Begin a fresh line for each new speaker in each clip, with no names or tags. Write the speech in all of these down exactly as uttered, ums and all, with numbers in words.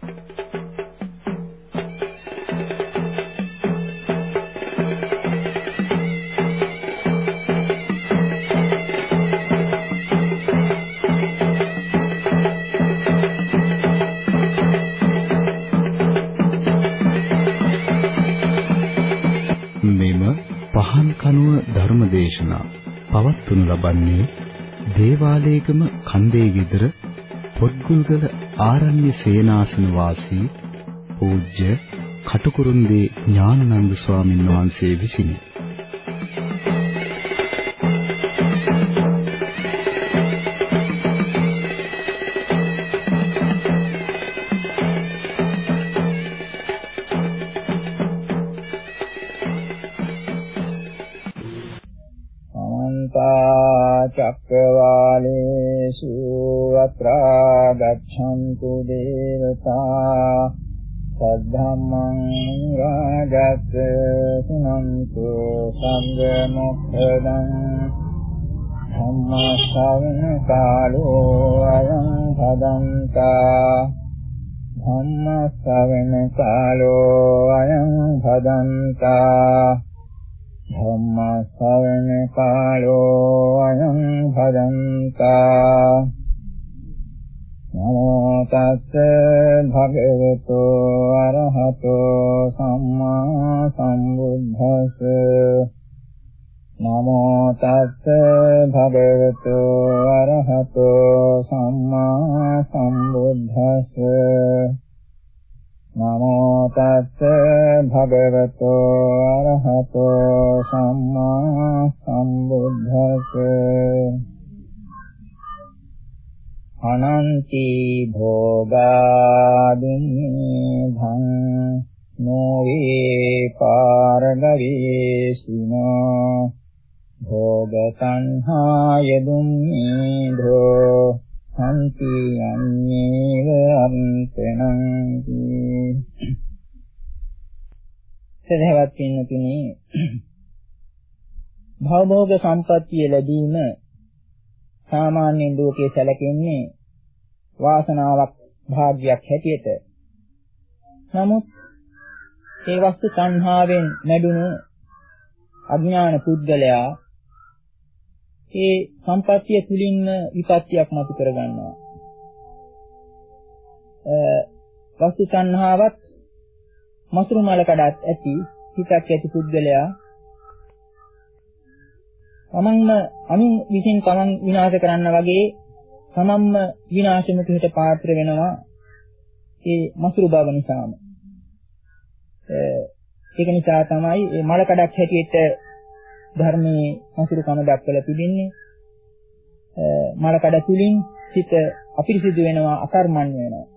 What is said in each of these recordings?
ධර්මදේශනා පවත්වනු ලබන්නේ දේවාලේගම කන්දේ ගෙදර පොත්ගුල්ගල ආරණ්‍ය සේනාසන වාසී පූජ්‍ය කටුකුරුන්දී ඥානানন্দ ස්වාමීන් වහන්සේ විසිනි.
චක්කවාලේසු අත්‍රා ගච්ඡන්තු දේවතා සද්ධම්මං රාජස් සුනන්තු සංඝ මොක්ඛදං ධම්ම ශ්‍රවණ කාලෝ අයං භදන්තා ධම්ම ශ්‍රවණ කාලෝ අයං භදන්තා ධම්ම ශ්‍රවණ කාලෝ අයං භදන්තා නමෝ තස්ස භගවතු අරහතෝ සම්මා සම්බුද්දස්ස නමෝ තස්ස භගවතු අරහතෝ සම්මා සම්බුද්දස්ස නමෝ තස්ස භගවතු අරහතෝ සම්මා සම්බුද්දස්ස අනන්ති භෝගාදින්නේ භං නොවේ පාරගවේසිනෝ භෝග සංහාය දුන්නේධෝ සම්ති අඤ්ඤේව අන්තනං සදහවත් පින්නතුනි භවභෝග සම්පත්තිය ලැබීම සාමාන්‍ය ලෝකයේ සැලකෙන්නේ වාසනාවක් භාග්‍යයක් හැටියට. නමුත් ඒ වස්තු සංහාවෙන් නැඩුණු අඥාන පුද්ගලයා ඒ සම්පත්තිය තුලින්ම විපත්තියක් මතු කරගන්නවා. වස්තු සංහාවත් මසුරු මලකඩත් ඇති හිතක් ඇති පුද්ගලයා තමන්ම අනුන් විසින් තමන් විනාශ කරන්න වගේ තමන්ම විනාශෙමුකට පාත්‍ර වෙනවා ඒ මසුරු බව නිසාම. ඒක නිසා තමයි මේ මලකඩක් හැටියට ධර්මයේ මසුරුකම දක්වලා තිබෙන්නේ. මලකඩ තුලින් සිත අපිරිසිදු වෙනවා, අකර්මණ්‍ය වෙනවා.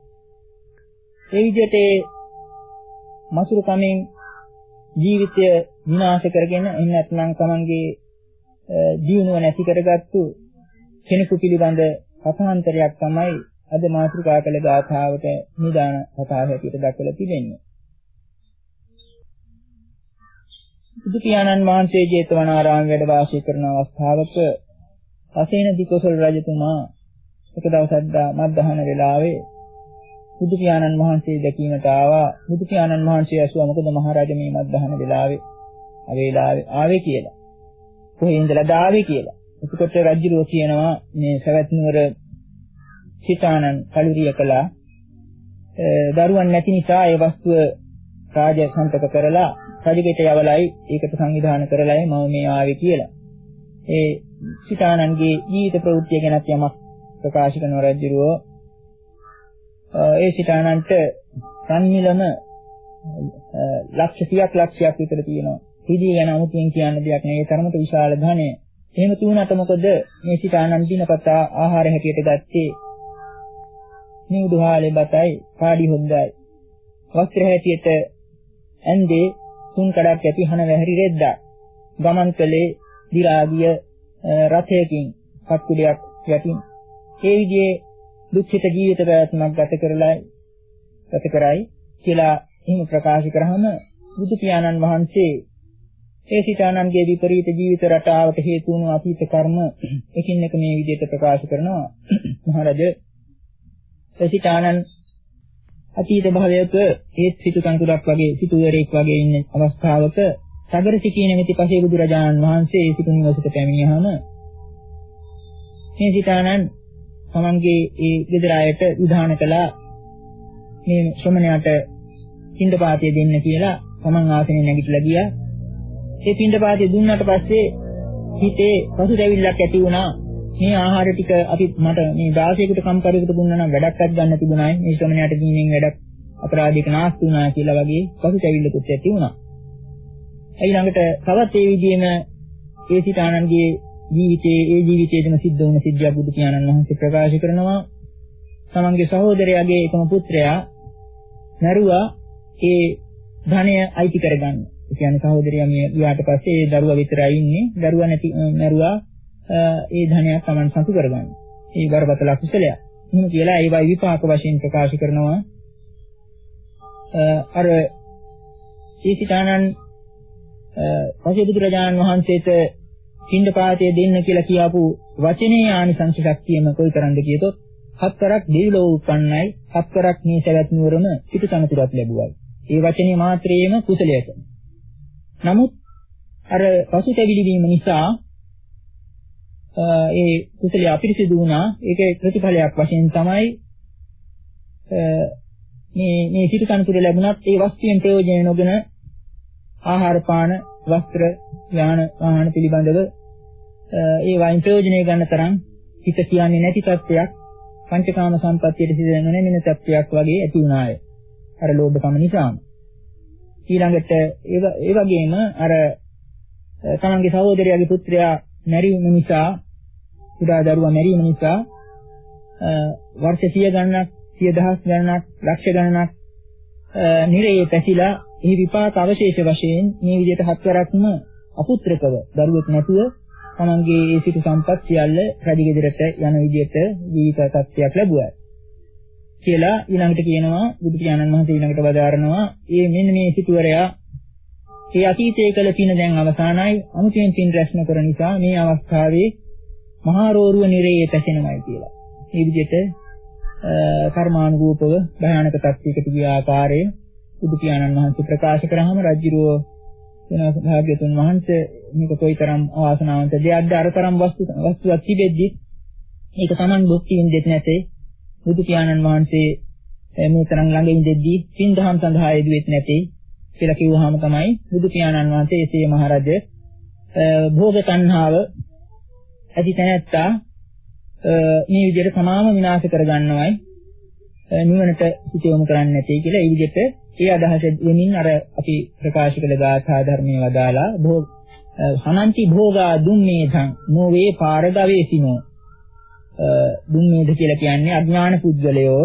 ඒ විදිහට මසුරුකමෙන් ජීවිතය විනාශ කරගෙන එන්න නැත්නම් තමන්ගේ ජීවණය නැති කරගත්තු කෙනෙකු පිළිබඳ කථාන්තරයක් තමයි අද මාතෘකා කළ ගාථාවට නිදාන කතාව හැටියට දක්වලා තිබෙන්නේ. බුදු පියාණන් වහන්සේ ජේතවනාරාමයේ වැඩ වාසය කරන අවස්ථාවක අසේන දිකොසල් රජතුමා එක දවසක් මත්දහන වෙලාවේ බුදු පියාණන් වහන්සේ දැකීමට ආවා. බුදු පියාණන් වහන්සේ ඇසුවා මොකද මහරජා මේ මත්දහන වෙලාවේ අවේලාවේ ආවේ කියලා. කොහේ ඉඳලාද ආවේ කියලා. එතකොට රජුරෝ කියනවා මේ සවැත් නුවර සිතානන් කලුරිය කළා. දරුවන් නැති නිසා ඒ වස්තුව රාජ සම්පත කරලා රජගෙට යවලයි ඒකට සංවිධානය කරලායි මම මේ ආවේ කියලා. ඒ සිතානන්ගේ ජීවිත ප්‍රවෘත්තිය ගැන යමක් ප්‍රකාශ කරන රජුරෝ ඒ සිතානන්ට සම්මිලම ලක්ෂ කීයක් ලක්ෂයක් විතර තියෙනවා. හිදී ගැන අමුතුවෙන් කියන්න දෙයක් නෑ. ඒ තරමට විශාල ධනය. එහෙම තුනට මොකද මේ සිතානන් දිනපතා ආහාර හැටියට ගත්තේ නිවුදුහාලේ බතයි, පාඩි හොද්දයි. වස්ත්‍ර හැටියට ඇඳේ තුන් කඩක් ඇති හන වැහැරි රෙද්දා. ගමන් කළේ දිරාගිය රථයකින් කට්කුඩයක් යටින්. ඒ විදිහේ දුක්ඛිත ජීවිත පැවැත්මක් ගත කරලා ගත කරයි කියලා එහෙම ප්‍රකාශ කරාම බුදු පියාණන් වහන්සේ ඒ සිතානන්ගේ විපරීත ජීවිත රටාවට හේතු වුණු අතීත කර්ම එකින් එක මේ විදිහට ප්‍රකාශ කරනවා. මහරජ ඒ සිතානන් අතීත භවයක ඒත් සිටු කඳුරක් වගේ සිටුවරෙක් වගේ ඉන්න අවස්ථාවක සගරසිකී නැමැති පසේ බුදුරජාණන් වහන්සේ ඒ සිටු නිවසට පැමිණියාම මේ සිතානන් තමන්ගේ ඒ ගෙදර අයට විධාන කළා මේ ශ්‍රමණයාට පින්ඩපාතය දෙන්න කියලා. තමන් ආසනෙ නැගිටලා ගියා. ඒ පින්ඩපාතය දුන්නාට පස්සේ හිතේ පසුතැවිල්ලක් ඇති වුණා. මේ ආහාර ටික අපි මට මේ දාසයකට කම්කරුවෙකුට දුන්නා නම් වැඩක්වත් ගන්න තිබුණායි. මේ ශ්‍රමණයාට දීමෙන් වැඩක් අපරාධයක නාස්ති වුණා කියලා වගේ පසුතැවිල්ලකුත් ඇති වුණා. ඊළඟට තවත් ඒ විදිහේම ඒ සිතානන්ගේ ජීවිතයේ ඒ ජීවිතයේදීම සිද්ධ වුණ සිද්ධියක් බුදු පියාණන් වහන්සේ ප්‍රකාශ කරනවා. තමන්ගේ සහෝදරයාගේ එකම පුත්‍රයා මරුවා ඒ ධනය අයිති කරගන්න. ඒ කියන්නේ සහෝදරයා මිය ගියාට පස්සේ ඒ දරුවා විතරයි ඉන්නේ. දරුවා නැති මරුවා ඒ ධනයක් තමන් සතු කරගන්න. ඒ බරපතල කුසලයක්. එහෙම කියලා ඒවයි විපාක වශයෙන් ප්‍රකාශ කරනවා. අර සීසිතානන් පසේ බුදුරජාණන් වහන්සේට පින්ඩපාතය දෙන්න කියලා කියපු වචනේ ආනිසංස ශක්තියම කොයිතරම්ද කියතොත් හත්තරක් දෙවිලෝ උපන්නයි හත්තරක් මේ සවැත් නුවරම පිටු තනතුරක් ලැබුවයි. ඒ වචනේ මාත්‍රයේම කුසලයට. නමුත් අර පසුතැවිලි වීම නිසා ඒ කුසලය අපිරිසිදු වුණා. ඒකේ ප්‍රතිඵලයක් වශයෙන් තමයි මේ මේ පිටු තනතුර ලැබුණත් ඒ වස්තුවෙන් ප්‍රයෝජන නොගෙන ආහාර පාන වස්ත්‍ර යාන වාහන පිළිබඳව ඒ වයින් ප්‍රයෝජනය ගන්න තරම් හිත කියන්නේ නැති තත්ත්වයක් පංචකාම සම්පත්තියට සිදෙන නැමෙන තත්ත්වයක් වගේ ඇති වුණාය. අර ලෝභකම නිසාම. ඊළඟට ඒ වගේම අර තමන්ගේ සහෝදරයාගේ පුත්‍රයා මැරීම නිසා කුඩා දරුවා මැරීම නිසා වර්ෂ සිය ගණනක් සිය දහස් ගණනක් ලක්ෂ ගණනක් නිරයේ පැතිලා ඒ විපාක අවශේෂ වශයෙන් මේ විදිහට හත්වරක්ම අපුත්‍රකව දරුවෙක් නැතුව තමන්ගේ ඒ සිටු සම්පත් සියල්ල රජගෙදරට යන විදිහට ජීවිත තත්ත්වයක් ලැබුවා කියලා ඊළඟට කියනවා බුදු පියාණන් වහන්සේ ඊළඟට වදාරනවා මේ මෙන්න මේ සිටුවරයා ඒ අතීතයේ කළ පින දැන් අවසానයි අමුතෙන් පින් රැස් නොකර නිසා මේ අවස්ථාවේ මහා රෝරුව නිරයේ පැසෙනවායි කියලා. මේ විදිහට කර්මානුරූපව භයානක තත්ත්වයකට ගිය ආකාරය බුදු පියාණන් වහන්සේ ප්‍රකාශ කරාම රජුරෝ වෙන භාග්‍යතුන් වහන්සේ මේක කොයිතරම් අවාසනාවන්ත දෙයක්ද අරතරම් වස්තු වස්තුවක් තිබෙද්දි ඒක Taman භුක්ති විඳෙත් නැතේ බුදු පියාණන් වහන්සේ මේ තරම් ළඟ ඉඳෙද්දි සින් දහම් සඳහා යෙදුවෙත් නැtei කියලා කිව්වහම තමයි බුදු පියාණන් වහන්සේ එසේ මහරජ භෝග තණ්හාව ඇති තැනැත්තා මේ විදිහට තමාම විනාශ කරගන්නවයි නිවනට සිතවමු කරන්නේ නැtei කියලා ඒ විදිහට ඒ අදහස දෙමින් අර අපි ප්‍රකාශ කළ ගාථා ධර්මයේ වදාලා භෝග හනන්ති භෝගා දුම්මේධං නොවේ පාරදවේසිනෝ දුම්මේධ කියලා කියන්නේ අඥාන පුද්ගලයෝ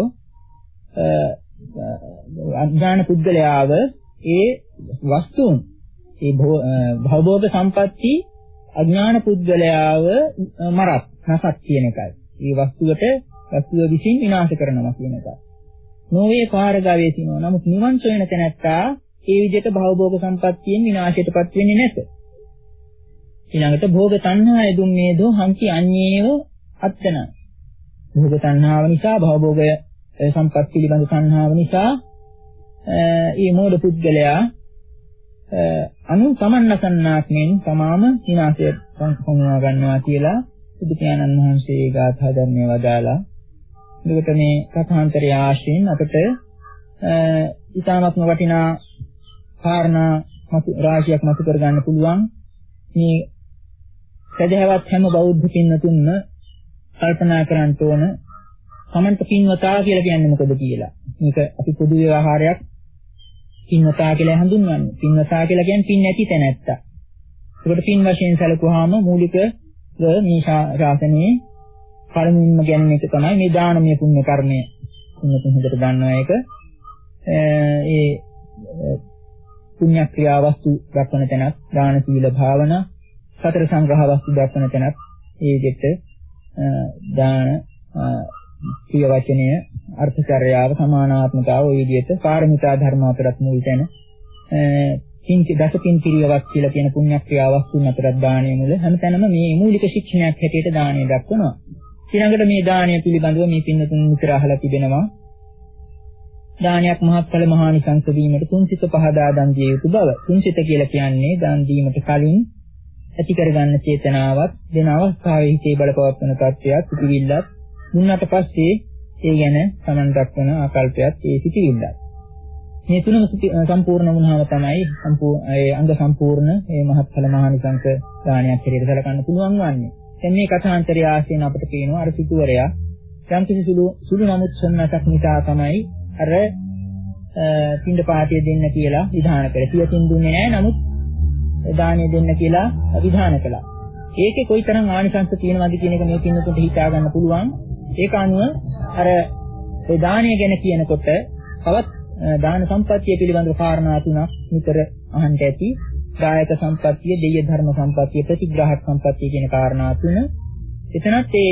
අඥාන පුද්ගලයාව ඒ වස්තුන් ඒ භවභෝග සම්පatti අඥාන පුද්ගලයාව මරත් නැසක් කියන එකයි. මේ වස්තුවට වස්තුව විසින් විනාශ කරනවා කියන එකයි. නොවේ පාරගාවේසිනෝ නමුත් නිවන් සොයන තැනැත්තා ඒ විදිහට භවභෝග සම්පත්තියෙන් විනාශයටපත් වෙන්නේ නැත. ඊළඟට භෝග තණ්හාය දුම්මේධෝ හන්ති අඤ්ඤේව අත්තන. භෝග තණ්හාව නිසා භවභෝග සම්පත් පිළිබඳ තණ්හාව නිසා ඒ මෝඩ පුද්ගලයා අනු සමන්නසන්නාක් මෙන් තමාම විනාශයට පමුණවා ගන්නවා කියලා බුදු පියාණන් වහන්සේ ගාථා ධර්මයේ වදාලා. එතකොට මේ කථාන්තරය ආශ්‍රයෙන් අපිට ඉතාමත්ම වටිනා කාරණා රාශියක් මතු කර ගන්න පුළුවන්. මේ සදහවත් හැම බෞද්ධ පින්වතුන්ම කල්පනා කරන්න ඕන සමන්ත පින්වතා කියලා කියන්නේ මොකද කියලා. මේක අපි පොදු ව්‍යවහාරයක් පින්වතා කියලා හඳුන්වන්නේ. පින්වතා කියලා කියන්නේ පින් නැති තැනැත්තා. ඒකට පින් වශයෙන් සැලකුවාම මූලික මේ ශාසනයේ පළමුවෙන්ම ගැන එක තමයි මේ දානමය පුණ්‍ය කර්මය. පුණ්‍යතුන් හොඳට දන්නවා ඒක. ඒ පුණ්‍ය ක්‍රියා වස්තු දක්වන තැනක් දාන සීල භාවනා සතර සංග්‍රහ වස්තු දක්වන තැනක් ඒ විදිහට දාන සිය වචනය අර්ථචර්යාව සමානාත්මතාව ඔය විදිහට පාරමිතා ධර්ම අතරත් මුල් තැන කිංච දසකින් පිරියවක් කියලා කියන පුණ්‍ය ක්‍රියා වස්තුන් අතරත් දානය මුල හැමතැනම මේ මූලික ශික්ෂණයක් හැටියට දානය දක්වනවා. ඊළඟට මේ දානය පිළිබඳව මේ පින්නතුන් විතර අහලා තිබෙනවා. දානයක් මහත්ඵල මහානිසංස වීමට තුන්සිත පහදා දන් දිය යුතු බව. තුන්සිත කියලා කියන්නේ දන් දීමට කලින් ඇති කරගන්න චේතනාවත්, දෙන අවස්ථාවේ හිතේ බලපවත්වන තත්ත්වයක්, සිටිවිල්ලත්, දුන්නට පස්සේ ඒ ගැන Taman දක්වන ආකල්පයත් ඒ සිටිවිල්ලත්. මේ තුනම සම්පූර්ණ වුණාම තමයි ඒ අංග සම්පූර්ණ මේ මහත්ඵල මහානිසංස දානයක් හැටියට සැලකන්න පුළුවන් වන්නේ. දැන් මේ කථාන්තරය ආශ්‍රයෙන් අපිට පේනවා අර සිටුවරයා යම් කිසි සුළු සුළු නමුත් සම්මතක් නිසා තමයි අර පින්ඩ පාටිය දෙන්න කියලා විධාන කළේ. සියතින් දුන්නේ නැහැ, නමුත් දාණය දෙන්න කියලා විධාන කළා. ඒකේ කොයිතරම් ආනිසංස තියෙනවද කියන එක මේ පින්නකට හිතා ගන්න පුළුවන්. ඒක අනුව අර ඒ දාණය ගැන කියනකොට තවත් දාන සම්පත්තිය පිළිබඳව කාරණා තුනක් නිතර අහන්න ඇති. දායක සම්පත්තිය, දෙය ධර්ම සම්පත්තිය, ප්‍රතිග්‍රාහක සම්පත්තිය කියන කාරණා තුන. එතනත් ඒ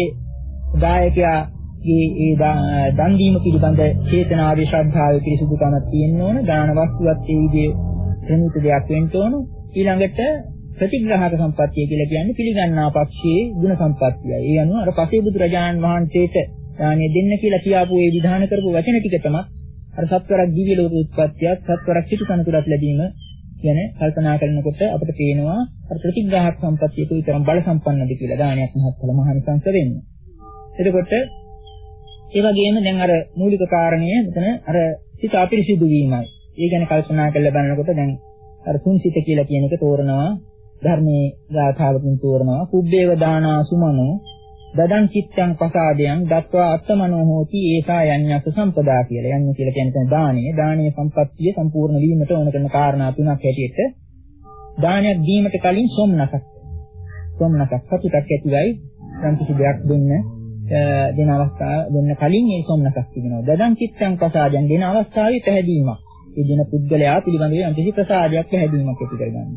දායකයාගේ ඒ දන් දීම පිළිබඳ චේතනාවේ ශ්‍රද්ධාවේ පිරිසුදුකමක් තියෙන්න ඕන. දාන වස්තුවත් ඒ විදිහේ ප්‍රණීත දෙයක් වෙන්න ඕන. ඊළඟට ප්‍රතිග්‍රාහක සම්පත්තිය කියලා කියන්නේ පිළිගන්නා පක්ෂයේ ගුණ සම්පත්තියයි. ඒ අනුව අර පසේ බුදුරජාණන් වහන්සේට දානය දෙන්න කියලා කියාපු ඒ විධාන කරපු වචන ටික තමයි අර සත්වරක් දිව්‍ය ලෝක උත්පත්තියක්, සත්වරක් සිටු කනතුරක් ලැබීම ගැන කල්පනා කරනකොට අපිට පේනවා අර ප්‍රතිග්‍රාහක සම්පත්තිය කොයිතරම් බල සම්පන්නද කියලා. දානයක් මහත්ඵල මහානිසංස වෙන්නේ. එතකොට ඒ වගේම දැන් අර මූලික කාරණය මෙතන අර සිත අපිරිසිදු වීමයි. ඒ ගැන කල්පනා කරලා බලනකොට දැන් අර තුන්සිත කියලා කියන එක තෝරනවා, ධර්මයේ ගාථාවකින් තෝරනවා. කුබ්බේව දානා සුමනෝ දදං චිත්තං පසාදයන් දත්වා අත්තමනෝ හෝති ඒසා යඤ්ඤස සම්පදා කියලා. යඤ්ඤ කියලා කියන්නේ දානය. දානීය සම්පත්තිය සම්පූර්ණ වීමට ඕන කරන කාරණා තුනක් හැටියට දානයක් දීමට කලින් සොම්නසක්. සොම්නසක් සතුටක් ඇතිවයි යම් කිසි දෙයක් දෙන්න දෙන අවස්ථාව දෙන්න කලින් ඒ සොම්නසක් තිබෙනවා. දදං චිත්තං පසාදයන් දෙන අවස්ථාවේ පැහැදීමක්. ඒ දෙන පුද්ගලයා පිළිබඳව යම් කිසි ප්‍රසාදයක් පැහැදීමක් ඇති කරගන්න.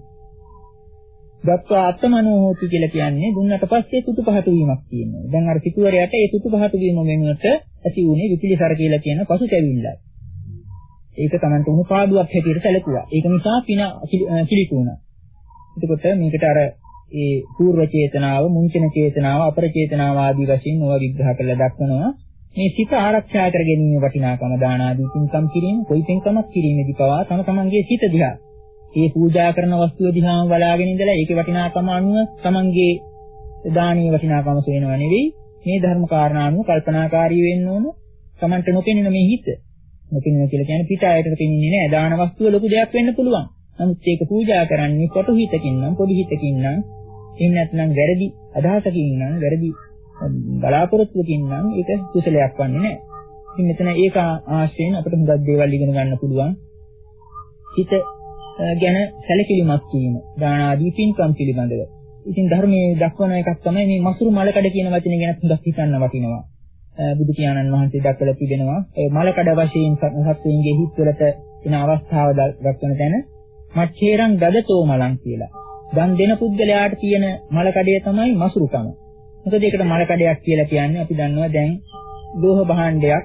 දත්වා අත්තමනෝ හෝති කියලා කියන්නේ දුන්නට පස්සේ තුතු පහතු වීමක් තියෙනවා. දැන් අර සිටුවරයට ඒ තුතු පහතු වීම වෙනුවට ඇති වුණේ විපිලිසර කියලා කියන පසුතැවිල්ලයි. ඒක Tamanට උණු පාඩුවක් හැටියට සැලකුවා. ඒක නිසා පින කිලිතුණා. එතකොට මේකට අර ඒ పూర్ව චේතනාව, මුංචන චේතනාව, අපර චේතනාව ආදී වශයෙන් ඔය විග්‍රහ කරලා දක්වනවා. මේ සිත ආරක්ෂා කර ගැනීම වටිනාකම දාන ආදී පින්කම් කිරීම, කොයි පින්කමක් කිරීමේදී පවා තම තමන්ගේ සිත දිහා ඒ පූජා කරන වස්තුව දිහාම බලාගෙන ඉඳලා ඒකේ වටිනාකම අනුව තමන්ගේ දානීය වටිනාකම සේනවා නෙවෙයි. මේ ධර්ම කාරණා අනුව කල්පනාකාරී වෙන්න ඕන. තමන්ට නොපෙනෙන මේ හිත. නොපෙනෙන කියලා කියන්නේ පිට ආයතන පෙනෙන්නේ නැහැ. දාන වස්තුව ලොකු දෙයක් වෙන්න පුළුවන්. නමුත් ඒක පූජා කරන්නේ කොටු හිතකින් නම්, පොඩි හිතකින් නම්, එහෙම නැත්නම් වැරදි අදහසකින් නම්, වැරදි බලාපොරොත්තුකින් නම් ඒක කුසලයක් වන්නේ නැහැ. ඉතින් මෙතන ඒක ආශ්‍රයෙන් අපිට හුඟක් දේවල් ඉගෙන ගන්න පුළුවන්. හිත ගැන සැලකිලිමත් වීම, දාන ආදී පින්කම් පිළිබඳව. ඉතින් ධර්මයේ දක්වන එකක් තමයි මේ මසුරු මලකඩ කියන වචනේ ගැන හුඟක් හිතන්න වටිනවා. බුදු පියාණන් වහන්සේ දක්වලා තිබෙනවා ඒ මලකඩ වශයෙන් සත්වයන්ගේ හිත්වලට එන අවස්ථාව දක්වන තැන මච්චේරං දදතෝ මලං කියලා. දන් දෙන පුද්ගලයාට තියෙන මලකඩය තමයි මසුරුකම. මොකද ඒකට මලකඩයක් කියලා කියන්නේ අපි දන්නවා දැන් ලෝහ භාණ්ඩයක්